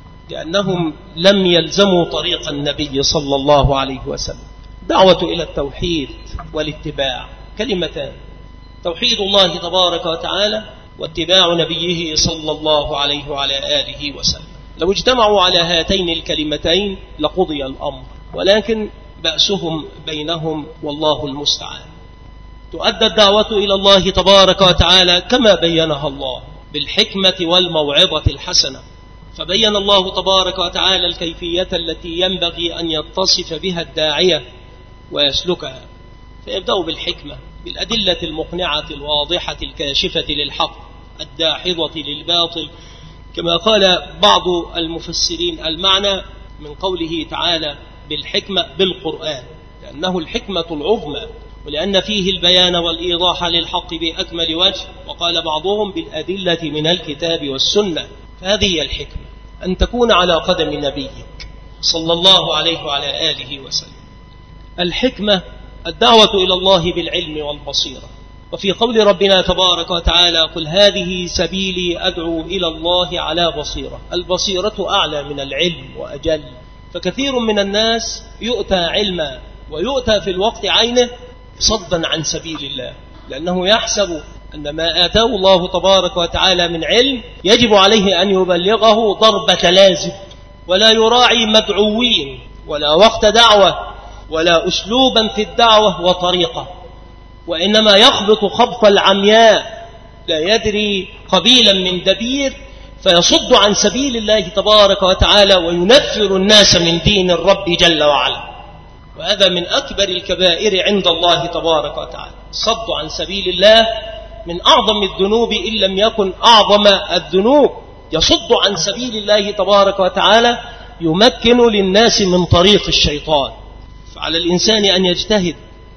لأنهم لم يلزموا طريق النبي صلى الله عليه وسلم. دعوة إلى التوحيد والاتباع كلمتان، توحيد الله تبارك وتعالى واتباع نبيه صلى الله عليه وعلى آله وسلم. لو اجتمعوا على هاتين الكلمتين لقضي الأمر، ولكن بأسهم بينهم والله المستعان. تؤدى الدعوة إلى الله تبارك وتعالى كما بينها الله بالحكمة والموعظة الحسنة، فبين الله تبارك وتعالى الكيفية التي ينبغي أن يتصف بها الداعية ويسلكها، فيبدأ بالحكمة، بالأدلة المقنعة الواضحة الكاشفة للحق الداحضة للباطل، كما قال بعض المفسرين المعنى من قوله تعالى بالحكمة بالقرآن، لأنه الحكمة العظمى، ولأن فيه البيان والإيضاح للحق بأكمل وجه، وقال بعضهم بالأدلة من الكتاب والسنة. فهذه هي الحكمة، أن تكون على قدم نبيك صلى الله عليه وعلى آله وسلم. الحكمة الدعوة إلى الله بالعلم والبصيرة. وفي قول ربنا تبارك وتعالى قل هذه سبيلي أدعو إلى الله على بصيرة، البصيرة أعلى من العلم وأجل، فكثير من الناس يؤتى علما ويؤتى في الوقت عينه صدا عن سبيل الله، لأنه يحسب أن ما آتاه الله تبارك وتعالى من علم يجب عليه أن يبلغه ضربة لازم، ولا يراعي مدعوين ولا وقت دعوة ولا أسلوبا في الدعوة وطريقة، وإنما يخبط خبط العمياء لا يدري قبيلا من دبير فيصد عن سبيل الله تبارك وتعالى وينفر الناس من دين الرب جل وعلا. وهذا من أكبر الكبائر عند الله تبارك وتعالى. صد عن سبيل الله من أعظم الذنوب إن لم يكن أعظم الذنوب. يصد عن سبيل الله تبارك وتعالى يمكن للناس من طريق الشيطان. فعلى الإنسان أن يجتهد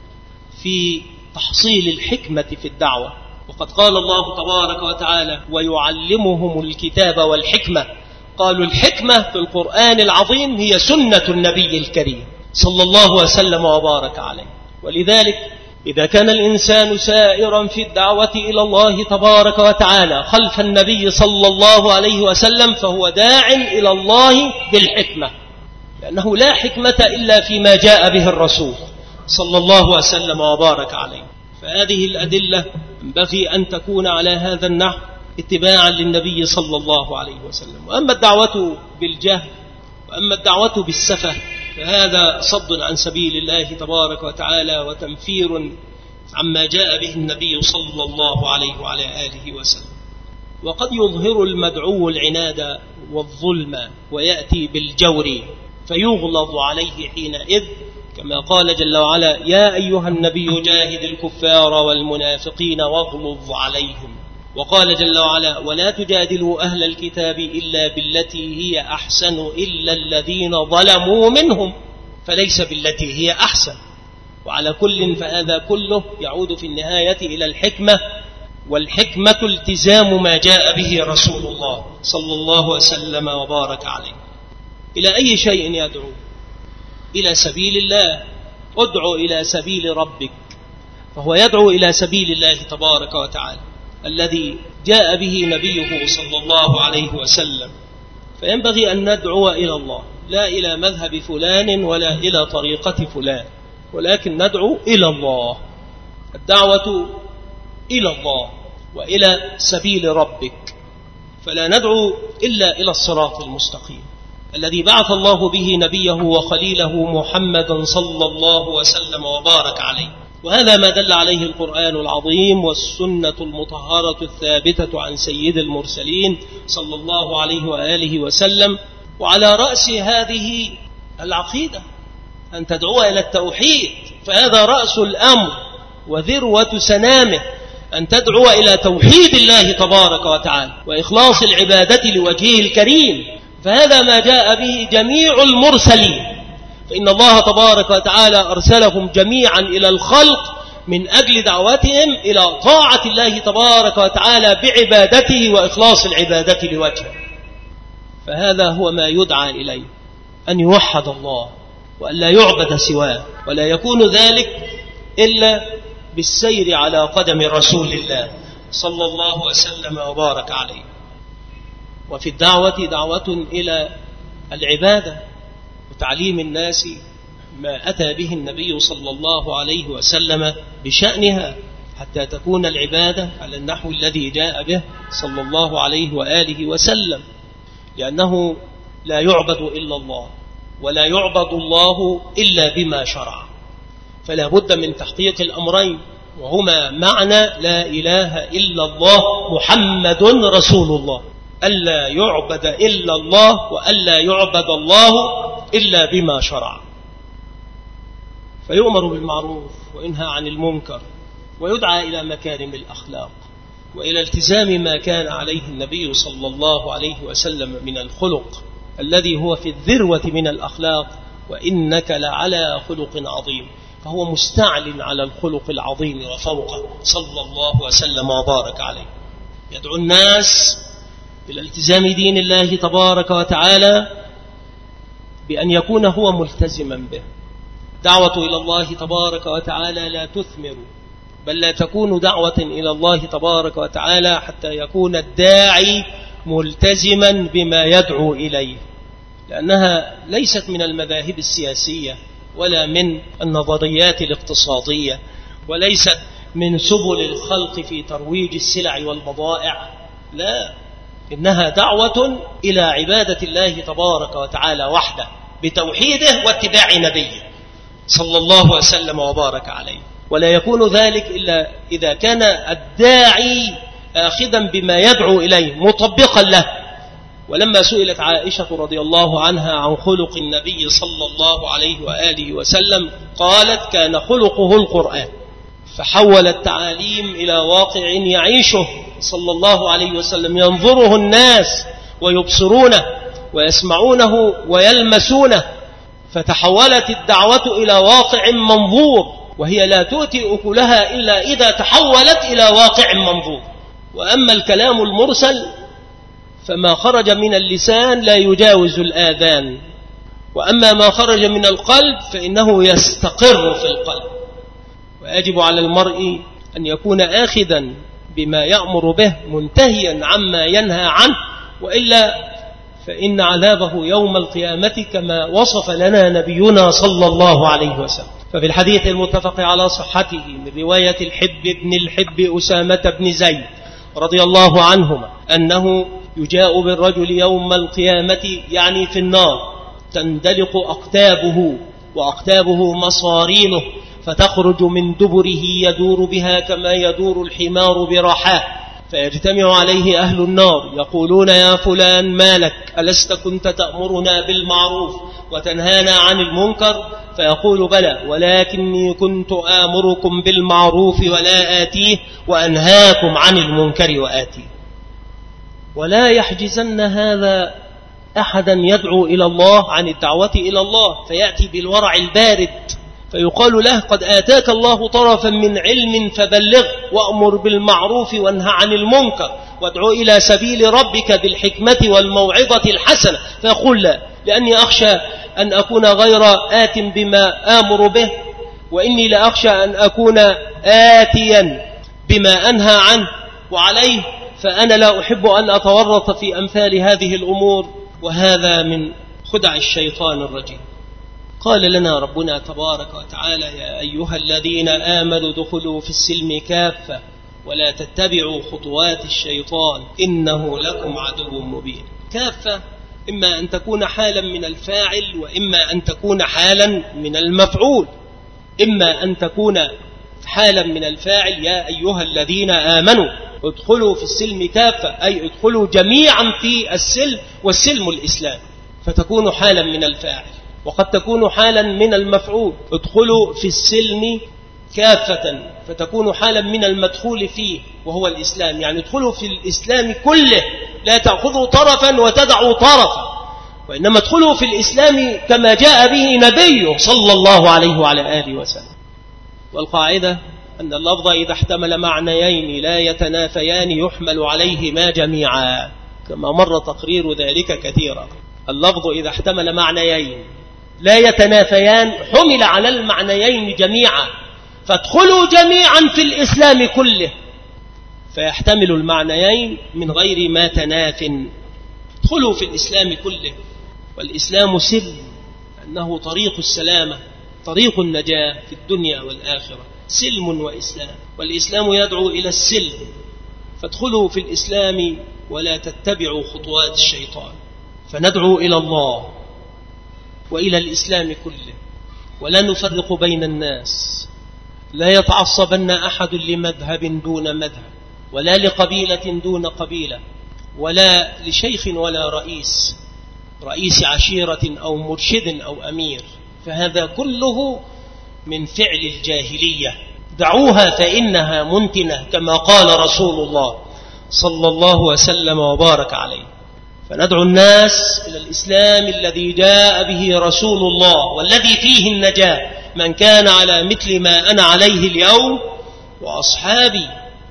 في تحصيل الحكمة في الدعوة. وقد قال الله تبارك وتعالى ويعلمهم الكتاب والحكمة. قالوا الحكمة في القرآن العظيم هي سنة النبي الكريم صلى الله وسلم وبارك عليه. ولذلك إذا كان الإنسان سائرا في الدعوة إلى الله تبارك وتعالى خلف النبي صلى الله عليه وسلم فهو داع إلى الله بالحكمة، لأنه لا حكمة إلا فيما جاء به الرسول صلى الله وسلم وبارك عليه. فهذه الأدلة ينبغي أن تكون على هذا النحو اتباعا للنبي صلى الله عليه وسلم. وأما الدعوة بالجهل وأما الدعوة بالسفه فهذا صد عن سبيل الله تبارك وتعالى وتنفير عما جاء به النبي صلى الله عليه وعلى آله وسلم. وقد يظهر المدعو العناد والظلم ويأتي بالجور فيغلظ عليه حينئذ، كما قال جل وعلا يا أيها النبي جاهد الكفار والمنافقين واغلظ عليهم. وقال جل وعلا ولا تجادلوا أهل الكتاب إلا بالتي هي أحسن إلا الذين ظلموا منهم، فليس بالتي هي أحسن. وعلى كل فهذا كله يعود في النهاية إلى الحكمة، والحكمة التزام ما جاء به رسول الله صلى الله وسلم وبارك عليه. إلى أي شيء يدعو؟ إلى سبيل الله. ادعو إلى سبيل ربك، فهو يدعو إلى سبيل الله تبارك وتعالى الذي جاء به نبيه صلى الله عليه وسلم. فينبغي أن ندعو إلى الله، لا إلى مذهب فلان ولا إلى طريقة فلان، ولكن ندعو إلى الله. الدعوة إلى الله وإلى سبيل ربك، فلا ندعو إلا إلى الصراط المستقيم الذي بعث الله به نبيه وخليله محمدا صلى الله وسلم وبارك عليه. وهذا ما دل عليه القرآن العظيم والسنة المطهرة الثابتة عن سيد المرسلين صلى الله عليه وآله وسلم. وعلى رأس هذه العقيدة أن تدعو إلى التوحيد، فهذا رأس الأمر وذروة سنامه، أن تدعو إلى توحيد الله تبارك وتعالى وإخلاص العبادة لوجهه الكريم. فهذا ما جاء به جميع المرسلين، فإن الله تبارك وتعالى أرسلهم جميعا إلى الخلق من أجل دعوتهم إلى طاعة الله تبارك وتعالى بعبادته وإخلاص العبادة لوجهه. فهذا هو ما يدعى إليه، أن يوحد الله وأن لا يعبد سواه، ولا يكون ذلك إلا بالسير على قدم رسول الله صلى الله وسلم وبارك عليه. وفي الدعوة دعوة إلى العبادة وتعليم الناس ما أتى به النبي صلى الله عليه وسلم بشأنها، حتى تكون العبادة على النحو الذي جاء به صلى الله عليه وآله وسلم، لأنه لا يعبد إلا الله ولا يعبد الله إلا بما شرع. فلا بد من تحقيق الأمرين، وهما معنى لا إله إلا الله محمد رسول الله، ألا يعبد إلا الله وألا يعبد الله إلا بما شرع. فيؤمر بالمعروف وينهى عن المنكر ويدعى إلى مكارم الأخلاق وإلى التزام ما كان عليه النبي صلى الله عليه وسلم من الخلق الذي هو في الذروة من الأخلاق، وإنك لعلى خلق عظيم. فهو مستعل على الخلق العظيم وفوقه صلى الله وسلم وبارك عليه. يدعو الناس إلى التزام دين الله تبارك وتعالى بأن يكون هو ملتزما به. دعوة إلى الله تبارك وتعالى لا تثمر، بل لا تكون دعوة إلى الله تبارك وتعالى حتى يكون الداعي ملتزما بما يدعو إليه، لأنها ليست من المذاهب السياسية ولا من النظريات الاقتصادية، وليست من سبل الخلق في ترويج السلع والبضائع، لا، إنها دعوة إلى عبادة الله تبارك وتعالى وحده بتوحيده واتباع نبيه صلى الله وسلم وبارك عليه. ولا يكون ذلك إلا إذا كان الداعي آخذا بما يدعو إليه مطبقا له. ولما سئلت عائشة رضي الله عنها عن خلق النبي صلى الله عليه وآله وسلم قالت كان خلقه القرآن، فحول التعاليم إلى واقع يعيشه صلى الله عليه وسلم ينظره الناس ويبصرونه ويسمعونه ويلمسونه، فتحولت الدعوة إلى واقع منظور، وهي لا تؤتي أكلها إلا إذا تحولت إلى واقع منظور. وأما الكلام المرسل فما خرج من اللسان لا يجاوز الآذان، وأما ما خرج من القلب فإنه يستقر في القلب. ويجب على المرء أن يكون آخذا بما يأمر به منتهيا عما ينهى عنه، وإلا فإن عذابه يوم القيامة كما وصف لنا نبينا صلى الله عليه وسلم. ففي الحديث المتفق على صحته من رواية الحب بن الحب أسامة بن زيد رضي الله عنهما أنه يجاء بالرجل يوم القيامة يعني في النار تندلق أقتابه وأقتابه مصارينه، فتخرج من دبره يدور بها كما يدور الحمار برحاه، فيجتمع عليه أهل النار يقولون يا فلان ما لك، ألست كنت تأمرنا بالمعروف وتنهانا عن المنكر؟ فيقول بلى، ولكني كنت آمركم بالمعروف ولا آتيه وأنهاكم عن المنكر وآتيه. ولا يحجزن هذا أحدا يدعو إلى الله عن الدعوة إلى الله، فيأتي بالورع البارد فيقال له قد آتاك الله طرفا من علم فبلغ، وأمر بالمعروف وانهى عن المنكر، وادعو إلى سبيل ربك بالحكمة والموعظة الحسنة، فيقول لا، لأني أخشى أن أكون غير آت بما آمر به، وإني لأخشى أن أكون آتيا بما أنهى عنه وعليه، فأنا لا أحب أن أتورط في أمثال هذه الأمور، وهذا من خدع الشيطان الرجيم. قال لنا ربنا تبارك وتعالى يا أيها الذين آمنوا ادخلوا في السلم كافة ولا تتبعوا خطوات الشيطان إنه لكم عدو مبين. كافة إما أن تكون حالا من الفاعل وإما أن تكون حالا من المفعول. إما أن تكون حالا من الفاعل يا أيها الذين آمنوا ادخلوا في السلم كافة، أي ادخلوا جميعا في السلم، والسلم الإسلام، فتكون حالا من الفاعل. وقد تكون حالا من المفعول ادخلوا في السلم كافة، فتكون حالا من المدخول فيه وهو الإسلام، يعني ادخلوا في الإسلام كله، لا تأخذوا طرفا وتدعوا طرفا، وإنما ادخلوا في الإسلام كما جاء به نبيه صلى الله عليه وعلى آله وسلم. والقاعدة أن اللفظ إذا احتمل معنيين لا يتنافيان يحمل عليهما جميعا، كما مر تقرير ذلك كثيرا. اللفظ إذا احتمل معنيين لا يتنافيان حمل على المعنيين جميعا، فادخلوا جميعا في الإسلام كله، فيحتمل المعنيين من غير ما تناف. ادخلوا في الإسلام كله، والإسلام سلم، أنه طريق السلامة، طريق النجاة في الدنيا والآخرة، سلم وإسلام، والإسلام يدعو إلى السلم، فادخلوا في الإسلام ولا تتبعوا خطوات الشيطان. فندعو إلى الله وإلى الإسلام كله، ولا نفرق بين الناس، لا يتعصبن أحد لمذهب دون مذهب، ولا لقبيلة دون قبيلة، ولا لشيخ ولا رئيس عشيرة أو مرشد أو أمير، فهذا كله من فعل الجاهلية. دعوها فإنها منتنة، كما قال رسول الله صلى الله وسلم وبارك عليه. فندعو الناس إلى الإسلام الذي جاء به رسول الله والذي فيه النجاة، من كان على مثل ما أنا عليه اليوم وأصحابي،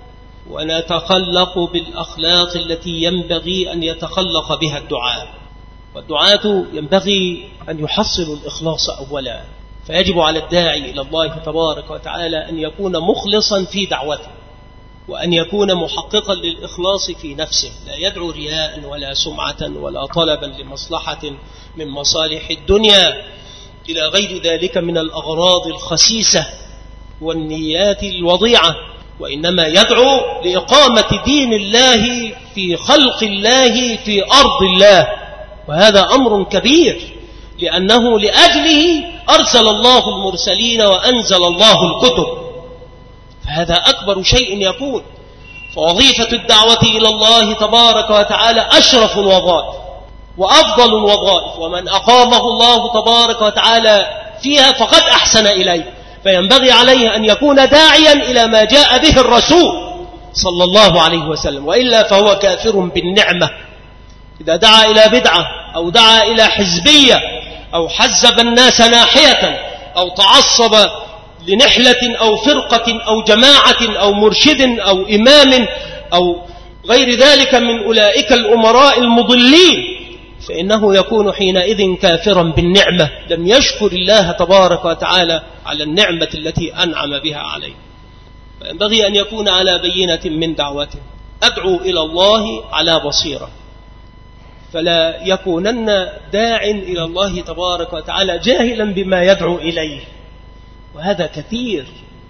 ونتخلق بالأخلاق التي ينبغي أن يتخلق بها الدعاء. والدعاة ينبغي أن يحصلوا الإخلاص أولا، فيجب على الداعي إلى الله تبارك وتعالى أن يكون مخلصا في دعوته، وأن يكون محققا للإخلاص في نفسه، لا يدعو رياء ولا سمعة ولا طلبا لمصلحة من مصالح الدنيا إلى غير ذلك من الأغراض الخسيسة والنيات الوضيعة، وإنما يدعو لإقامة دين الله في خلق الله في أرض الله. وهذا أمر كبير، لأنه لأجله أرسل الله المرسلين وأنزل الله الكتب، فهذا أكبر شيء يكون. فوظيفة الدعوة إلى الله تبارك وتعالى أشرف الوظائف وأفضل الوظائف، ومن أقامه الله تبارك وتعالى فيها فقد أحسن إليه، فينبغي عليه أن يكون داعيا إلى ما جاء به الرسول صلى الله عليه وسلم، وإلا فهو كافر بالنعمة. إذا دعا إلى بدعة أو دعا إلى حزبية أو حزب الناس ناحية أو تعصب لنحلة أو فرقة أو جماعة أو مرشد أو إمام أو غير ذلك من أولئك الأمراء المضلين، فإنه يكون حينئذ كافرا بالنعمة، لم يشكر الله تبارك وتعالى على النعمة التي أنعم بها عليه. فينبغي أن يكون على بينة من دعوته، أدعو إلى الله على بصيرة، فلا يكونن داع إلى الله تبارك وتعالى جاهلا بما يدعو إليه، وهذا كثير.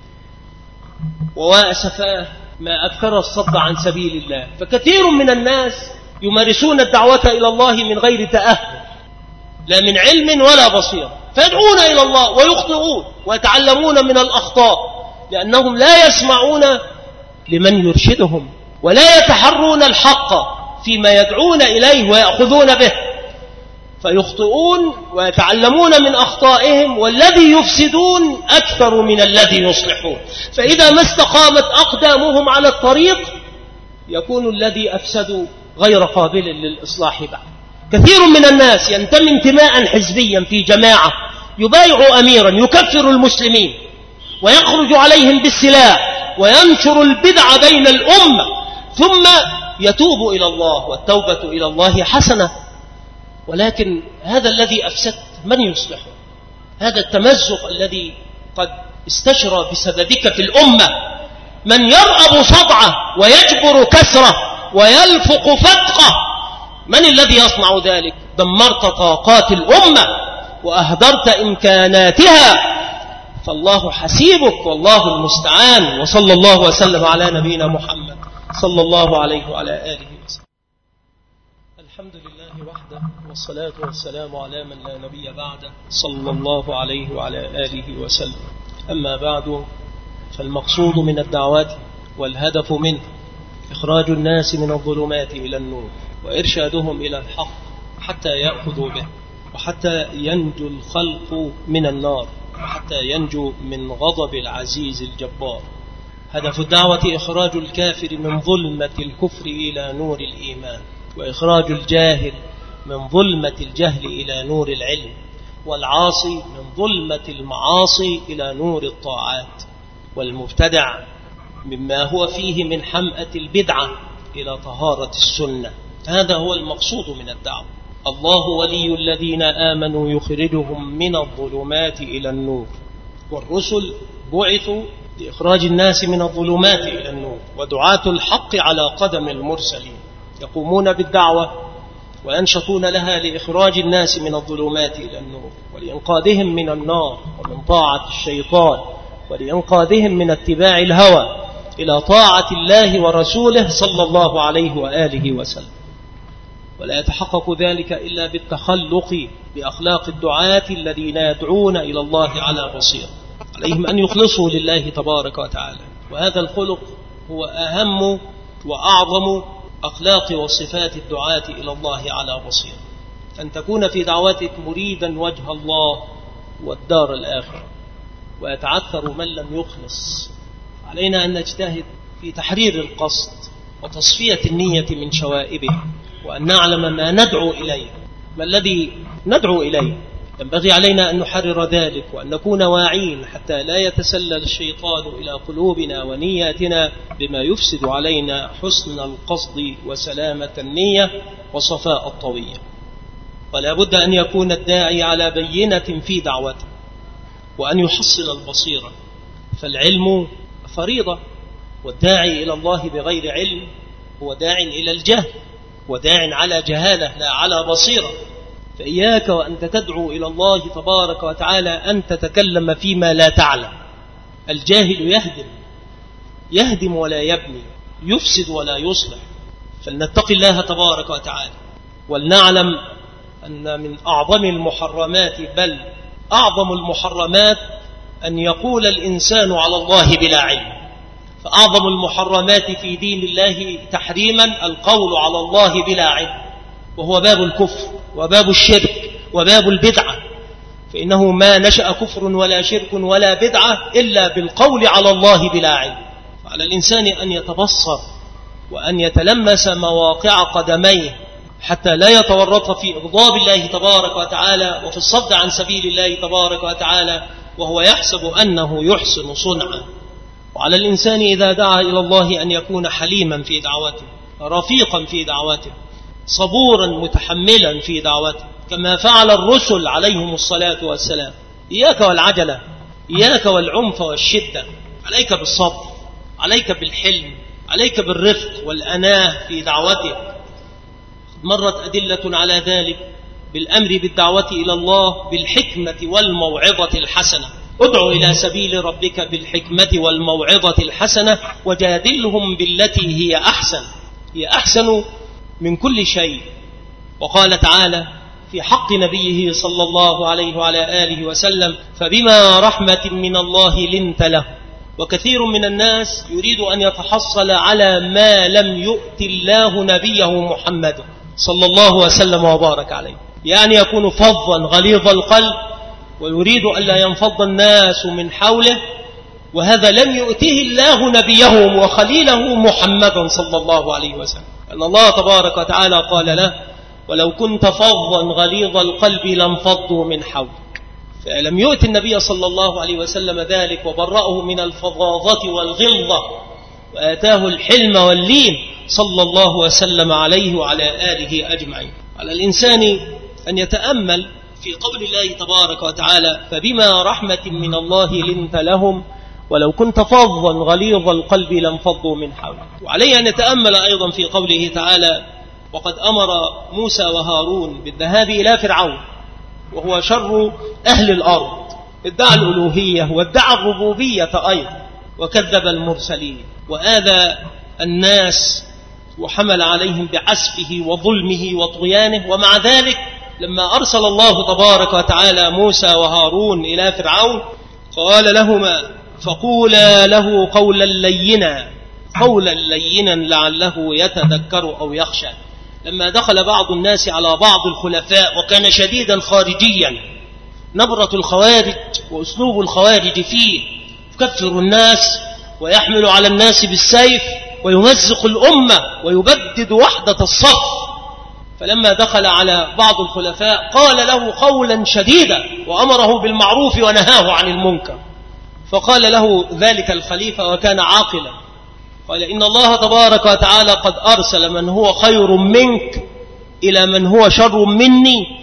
وأسفاه ما أكثر الصد عن سبيل الله، فكثير من الناس يمارسون الدعوة إلى الله من غير تأهل، لا من علم ولا بصيرة، فيدعون إلى الله ويخطئون ويتعلمون من الأخطاء، لأنهم لا يسمعون لمن يرشدهم ولا يتحرون الحق فيما يدعون إليه ويأخذون به، فيخطئون ويتعلمون من أخطائهم، والذي يفسدون أكثر من الذي يصلحون. فإذا ما استقامت أقدامهم على الطريق يكون الذي أفسدوا غير قابل للإصلاح بعد. كثير من الناس ينتمي انتماء حزبيا في جماعة، يبايع أميرا يكفر المسلمين ويخرج عليهم بالسلاح وينشر البدع بين الأمة، ثم يتوب إلى الله، والتوبة إلى الله حسنة، ولكن هذا الذي أفسد من يصلحه؟ هذا التمزق الذي قد استشرى بسببك في الأمة، من يرأب صدعه ويجبر كسره ويلفق فتقه، من الذي يصنع ذلك؟ دمرت طاقات الأمة وأهدرت إمكاناتها، فالله حسيبك والله المستعان. وصلى الله وسلم على نبينا محمد صلى الله عليه وعلى آله وسلم. الحمد لله وحده، والصلاة والسلام على من لا نبي بعده صلى الله عليه وعلى آله وسلم. أما بعد، فالمقصود من الدعوات والهدف منه إخراج الناس من الظلمات إلى النور، وإرشادهم إلى الحق حتى يأخذوا به، وحتى ينجو الخلق من النار، وحتى ينجو من غضب العزيز الجبار. هدف الدعوة إخراج الكافر من ظلمة الكفر إلى نور الإيمان، وإخراج الجاهل من ظلمة الجهل إلى نور العلم، والعاصي من ظلمة المعاصي إلى نور الطاعات، والمبتدع مما هو فيه من حمأة البدعة إلى طهارة السنة. هذا هو المقصود من الدعوة. الله ولي الذين آمنوا يخرجهم من الظلمات إلى النور، والرسل بعثوا لإخراج الناس من الظلمات إلى النور، ودعاة الحق على قدم المرسلين يقومون بالدعوة وينشطون لها لإخراج الناس من الظلمات إلى النور، ولإنقاذهم من النار ومن طاعة الشيطان، ولإنقاذهم من اتباع الهوى إلى طاعة الله ورسوله صلى الله عليه وآله وسلم. ولا يتحقق ذلك إلا بالتخلق بأخلاق الدعاة الذين يدعون إلى الله على بصيرة. عليهم أن يخلصوا لله تبارك وتعالى، وهذا الخلق هو أهم وأعظم أخلاق وصفات الدعاة إلى الله على بصيرة، أن تكون في دعوتك مريدا وجه الله والدار الآخرة. ويتعثر من لم يخلص. علينا أن نجتهد في تحرير القصد وتصفية النية من شوائبه، وأن نعلم ما ندعو إليه، ما الذي ندعو إليه. ينبغي علينا أن نحرر ذلك، وأن نكون واعين حتى لا يتسلل الشيطان إلى قلوبنا ونياتنا بما يفسد علينا حسن القصد وسلامة النية وصفاء الطوية. ولا بد أن يكون الداعي على بينة في دعوته، وأن يحصل البصيرة، فالعلم فريضة، والداعي إلى الله بغير علم هو داع إلى الجهل، وداع على جهالة لا على بصيرة. فإياك وأنت تدعو إلى الله تبارك وتعالى أن تتكلم فيما لا تعلم. الجاهل يهدم ولا يبني، يفسد ولا يصلح. فلنتقي الله تبارك وتعالى، ولنعلم أن من أعظم المحرمات، بل أعظم المحرمات، أن يقول الإنسان على الله بلا علم. فأعظم المحرمات في دين الله تحريما القول على الله بلا علم، وهو باب الكفر وباب الشرك وباب البدعة، فإنه ما نشأ كفر ولا شرك ولا بدعة إلا بالقول على الله بلا علم. فعلى الإنسان أن يتبصر وأن يتلمس مواقع قدميه حتى لا يتورط في إغضاب الله تبارك وتعالى وفي الصد عن سبيل الله تبارك وتعالى وهو يحسب أنه يحسن صنعا. وعلى الإنسان إذا دعا إلى الله أن يكون حليما في دعوته، رفيقا في دعوته، صبورا متحملا في دعوته، كما فعل الرسل عليهم الصلاة والسلام. إياك والعجلة، إياك والعنف والشدة، عليك بالصبر، عليك بالحلم، عليك بالرفق والأناه في دعوته. مرت أدلة على ذلك بالأمر بالدعوة إلى الله بالحكمة والموعظة الحسنة. ادعو إلى سبيل ربك بالحكمة والموعظة الحسنة وجادلهم بالتي هي أحسن، هي أحسن من كل شيء. وقال تعالى في حق نبيه صلى الله عليه وعلى آله وسلم: فبما رحمة من الله لنت له. وكثير من الناس يريد أن يتحصل على ما لم يؤت الله نبيه محمد صلى الله وسلم وبارك عليه، يعني يكون فظا غليظ القلب ويريد أن لا ينفض الناس من حوله، وهذا لم يؤته الله نبيه وخليله محمدا صلى الله عليه وسلم. أن الله تبارك وتعالى قال له: ولو كنت فظا غليظ القلب لانفضوا من حولك. فلم يؤت النبي صلى الله عليه وسلم ذلك وبرأه من الفظاظة والغلظة، وآتاه الحلم واللين صلى الله وسلم عليه وعلى آله أجمعين. على الإنسان أن يتأمل في قول الله تبارك وتعالى: فبما رحمة من الله لنت لهم ولو كنت فظا غليظ القلب لانفضوا من حولك. وعليه أن يتأمل أيضا في قوله تعالى: وقد أمر موسى وهارون بالذهاب إلى فرعون وهو شر أهل الأرض، ادعى الألوهية وادعى الربوبية أيضا، وكذب المرسلين وآذى الناس وحمل عليهم بعسفه وظلمه وطغيانه. ومع ذلك لما أرسل الله تبارك وتعالى موسى وهارون إلى فرعون قال لهما: فقولا له قولا لينا لعله يتذكر أو يخشى. لما دخل بعض الناس على بعض الخلفاء وكان شديدا خارجيا، نبرة الخوارج وأسلوب الخوارج فيه يكفر الناس ويحمل على الناس بالسيف ويمزق الأمة ويبدد وحدة الصف. فلما دخل على بعض الخلفاء قال له قولا شديدا وأمره بالمعروف ونهاه عن المنكر. فقال له ذلك الخليفة وكان عاقلا، قال: إن الله تبارك وتعالى قد أرسل من هو خير منك إلى من هو شر مني،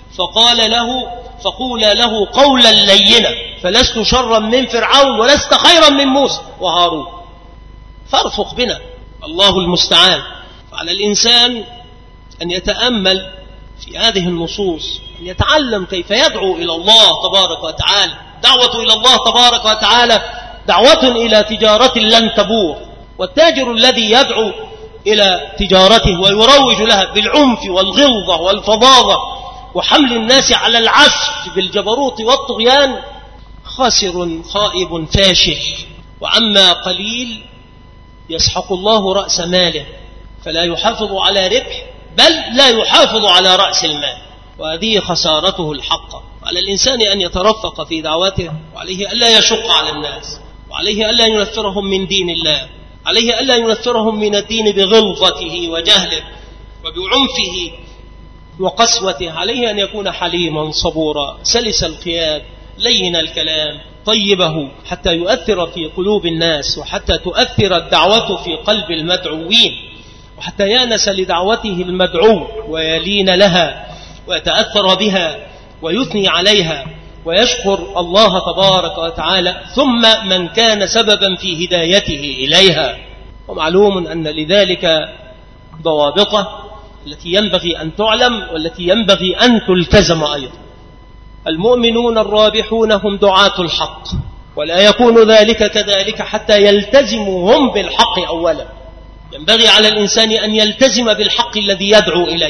فقولا له قولا لينا، فلست شرا من فرعون ولست خيرا من موسى وهارون، فارفق بنا، الله المستعان. فعلى الإنسان أن يتأمل في هذه النصوص، أن يتعلم كيف يدعو إلى الله تبارك وتعالى. دعوة إلى الله تبارك وتعالى دعوة إلى تجارة لن تبور، والتاجر الذي يدعو إلى تجارته ويروج لها بالعنف والغلظة والفظاظة وحمل الناس على العسف بالجبروت والطغيان خاسر خائب فاشل. وعما قليل يسحق الله رأس ماله فلا يحافظ على ربح، بل لا يحافظ على رأس المال، وهذه خسارته الحقة. على الإنسان أن يترفق في دعوته، وعليه ألا يشق على الناس، وعليه ألا ينفرهم من دين الله، عليه ألا ينفرهم من الدين بغلظته وجهله وبعنفه وقسوته. عليه أن يكون حليما صبورا سلس القياد لين الكلام طيبه حتى يؤثر في قلوب الناس، وحتى تؤثر الدعوة في قلب المدعوين، وحتى يانس لدعوته المدعو ويلين لها ويتأثر بها ويثني عليها ويشكر الله تبارك وتعالى، ثم من كان سببا في هدايته إليها. ومعلوم أن لذلك ضوابطه التي ينبغي أن تعلم والتي ينبغي أن تلتزم أيضا. المؤمنون الرابحون هم دعاة الحق، ولا يكون ذلك كذلك حتى يلتزموا هم بالحق أولا. ينبغي على الإنسان أن يلتزم بالحق الذي يدعو إليه،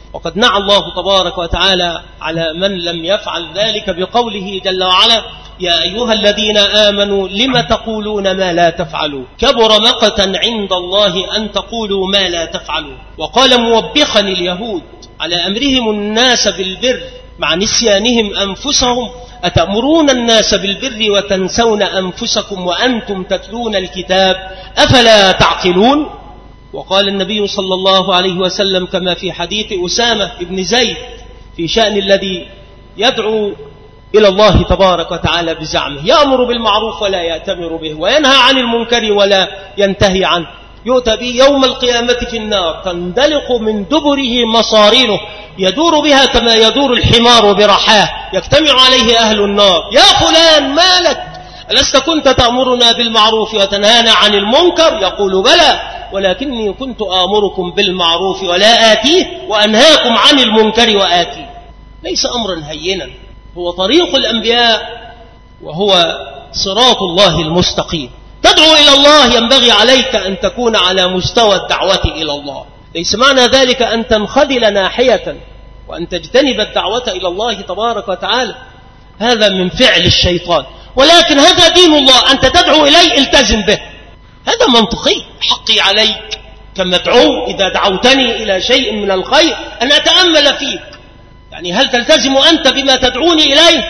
وقد نعى الله تبارك وتعالى على من لم يفعل ذلك بقوله جل وعلا: يا أيها الذين آمنوا لم تقولون ما لا تفعلوا كبر مقتا عند الله أن تقولوا ما لا تفعلوا. وقال موبخا اليهود على أمرهم الناس بالبر مع نسيانهم أنفسهم: أتأمرون الناس بالبر وتنسون أنفسكم وأنتم تتلون الكتاب أفلا تعقلون. وقال النبي صلى الله عليه وسلم كما في حديث أسامة بن زيد في شأن الذي يدعو إلى الله تبارك وتعالى بزعمه: يأمر بالمعروف ولا يأتمر به، وينهى عن المنكر ولا ينتهي عنه، يؤتى به يوم القيامة في النار تندلق من دبره مصارينه يدور بها كما يدور الحمار برحاه، يجتمع عليه أهل النار: يا فلان ما لك؟ ألست كنت تأمرنا بالمعروف وتنهانا عن المنكر؟ يقول: بلى، ولكني كنت آمركم بالمعروف ولا آتيه وأنهاكم عن المنكر وآتيه. ليس أمرا هينا، هو طريق الأنبياء وهو صراط الله المستقيم. تدعو إلى الله ينبغي عليك أن تكون على مستوى الدعوة إلى الله، ليس معنى ذلك أن تنخذل ناحية وأن تجتنب الدعوة إلى الله تبارك وتعالى، هذا من فعل الشيطان، ولكن هذا دين الله، أنت تدعو إليه التزم به، هذا منطقي. حقي عليك كمدعو إذا دعوتني إلى شيء من الخير أن أتأمل فيك، يعني هل تلتزم أنت بما تدعوني إليه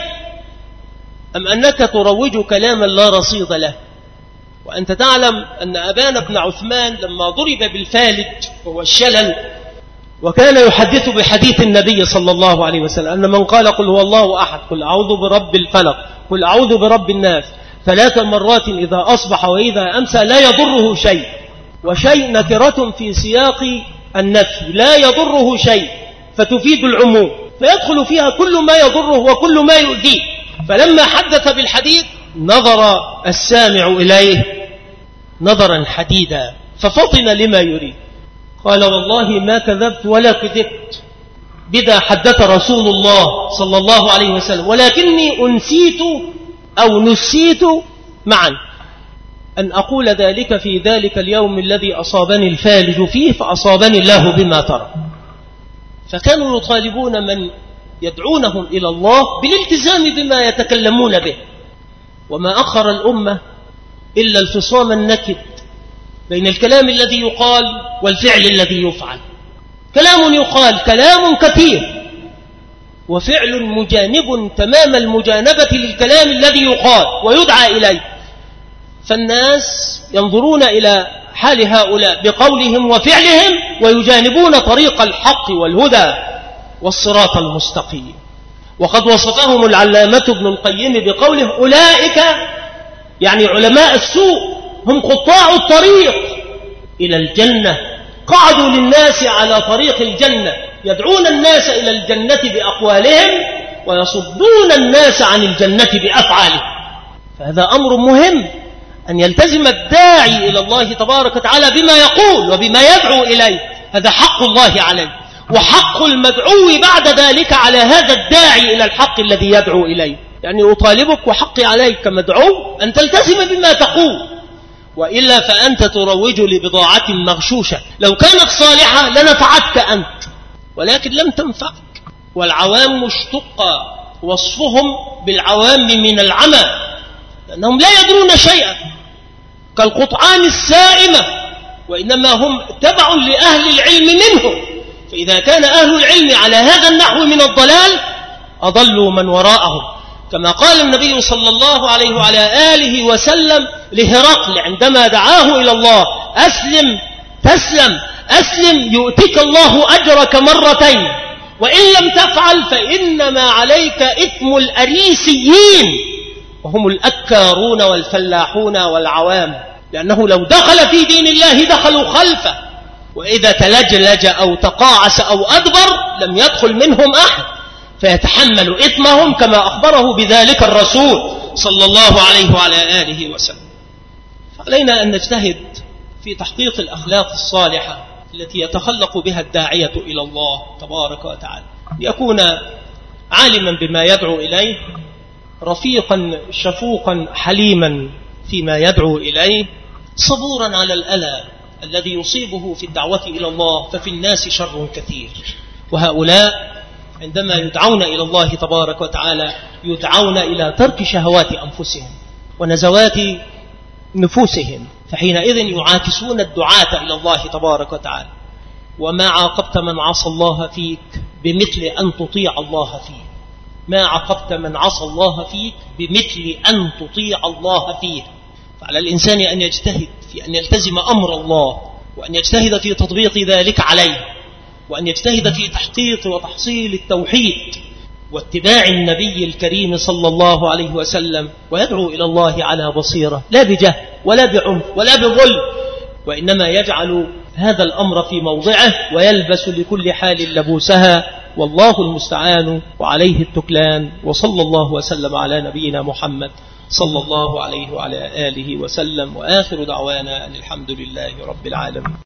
أم أنك تروج كلاما لا رصيد له؟ وأنت تعلم أن أبان بن عثمان لما ضرب بالفالج وهو الشلل وكان يحدث بحديث النبي صلى الله عليه وسلم أن من قال قل هو الله أحد، قل أعوذ برب الفلق، قل أعوذ برب الناس 3 مرات إذا أصبح وإذا أمسى لا يضره شيء، وشيء نكرة في سياق النفي لا يضره شيء فتفيد العموم، فيدخل فيها كل ما يضره وكل ما يؤذيه. فلما حدث بالحديث نظر السامع إليه نظرا حديدا ففطن لما يريد، قال: والله ما كذبت ولا كذبت بذا حدث رسول الله صلى الله عليه وسلم، ولكني أنسيت أو نسيت معا أن أقول ذلك في ذلك اليوم الذي أصابني الفالج فيه فأصابني الله بما ترى. فكانوا يطالبون من يدعونهم إلى الله بالالتزام بما يتكلمون به، وما أخر الأمة إلا الفصام النكد بين الكلام الذي يقال والفعل الذي يفعل. كلام يقال كلام كثير، وفعل مجانب تمام المجانبة للكلام الذي يقال ويدعى إليه، فالناس ينظرون إلى حال هؤلاء بقولهم وفعلهم ويجانبون طريق الحق والهدى والصراط المستقيم. وقد وصفهم العلامة ابن القيم بقوله: أولئك يعني علماء السوء هم قطاع الطريق إلى الجنة، قعدوا للناس على طريق الجنة، يدعون الناس إلى الجنة بأقوالهم ويصدون الناس عن الجنة بأفعالهم. فهذا أمر مهم أن يلتزم الداعي إلى الله تبارك وتعالى بما يقول وبما يدعو إليه، هذا حق الله عليه، وحق المدعو بعد ذلك على هذا الداعي إلى الحق الذي يدعو إليه. يعني أطالبك وحقي عليك كمدعو أن تلتزم بما تقول، وإلا فأنت تروج لبضاعة مغشوشة، لو كانت صالحة لنفعتك أنت ولكن لم تنفعك. والعوام اشتق وصفهم بالعوام من العمى، لأنهم لا يدرون شيئا كالقطعان السائمة، وإنما هم تبع لأهل العلم منهم، فإذا كان أهل العلم على هذا النحو من الضلال أضلوا من وراءهم، كما قال النبي صلى الله عليه وعلى آله وسلم لهرقل عندما دعاه إلى الله: أسلم تسلم، أسلم يؤتك الله أجرك مرتين، وإن لم تفعل فإنما عليك إثم الأريسيين وهم الأكارون والفلاحون والعوام، لأنه لو دخل في دين الله دخلوا خلفه، وإذا تلجلج أو تقاعس أو أدبر لم يدخل منهم أحد فيتحمل إثمهم كما أخبره بذلك الرسول صلى الله عليه وعلى آله وسلم. فعلينا أن نجتهد في تحقيق الأخلاق الصالحة التي يتخلق بها الداعية إلى الله تبارك وتعالى، ليكون عالما بما يدعو إليه، رفيقا شفوقا حليما فيما يدعو إليه، صبورا على الأذى الذي يصيبه في الدعوة إلى الله، ففي الناس شر كثير وهؤلاء عندما يدعون إلى الله تبارك وتعالى يدعون إلى ترك شهوات أنفسهم ونزوات نفوسهم، فحينئذ يعاكسون الدعاة إلى الله تبارك وتعالى. وما عاقبت من عصى الله فيك بمثل أن تطيع الله فيه، ما عاقبت من عصى الله فيك بمثل أن تطيع الله فيه. فعلى الإنسان أن يجتهد في أن يلتزم أمر الله، وأن يجتهد في تطبيق ذلك عليه، وأن يجتهد في تحقيق وتحصيل التوحيد واتباع النبي الكريم صلى الله عليه وسلم، ويدعو إلى الله على بصيرة، لا بجهل ولا بعنف ولا بظلم، وإنما يجعل هذا الأمر في موضعه ويلبس لكل حال لبوسها، والله المستعان وعليه التكلان. وصلى الله وسلم على نبينا محمد صلى الله عليه وعلى آله وسلم، وآخر دعوانا أن الحمد لله رب العالمين.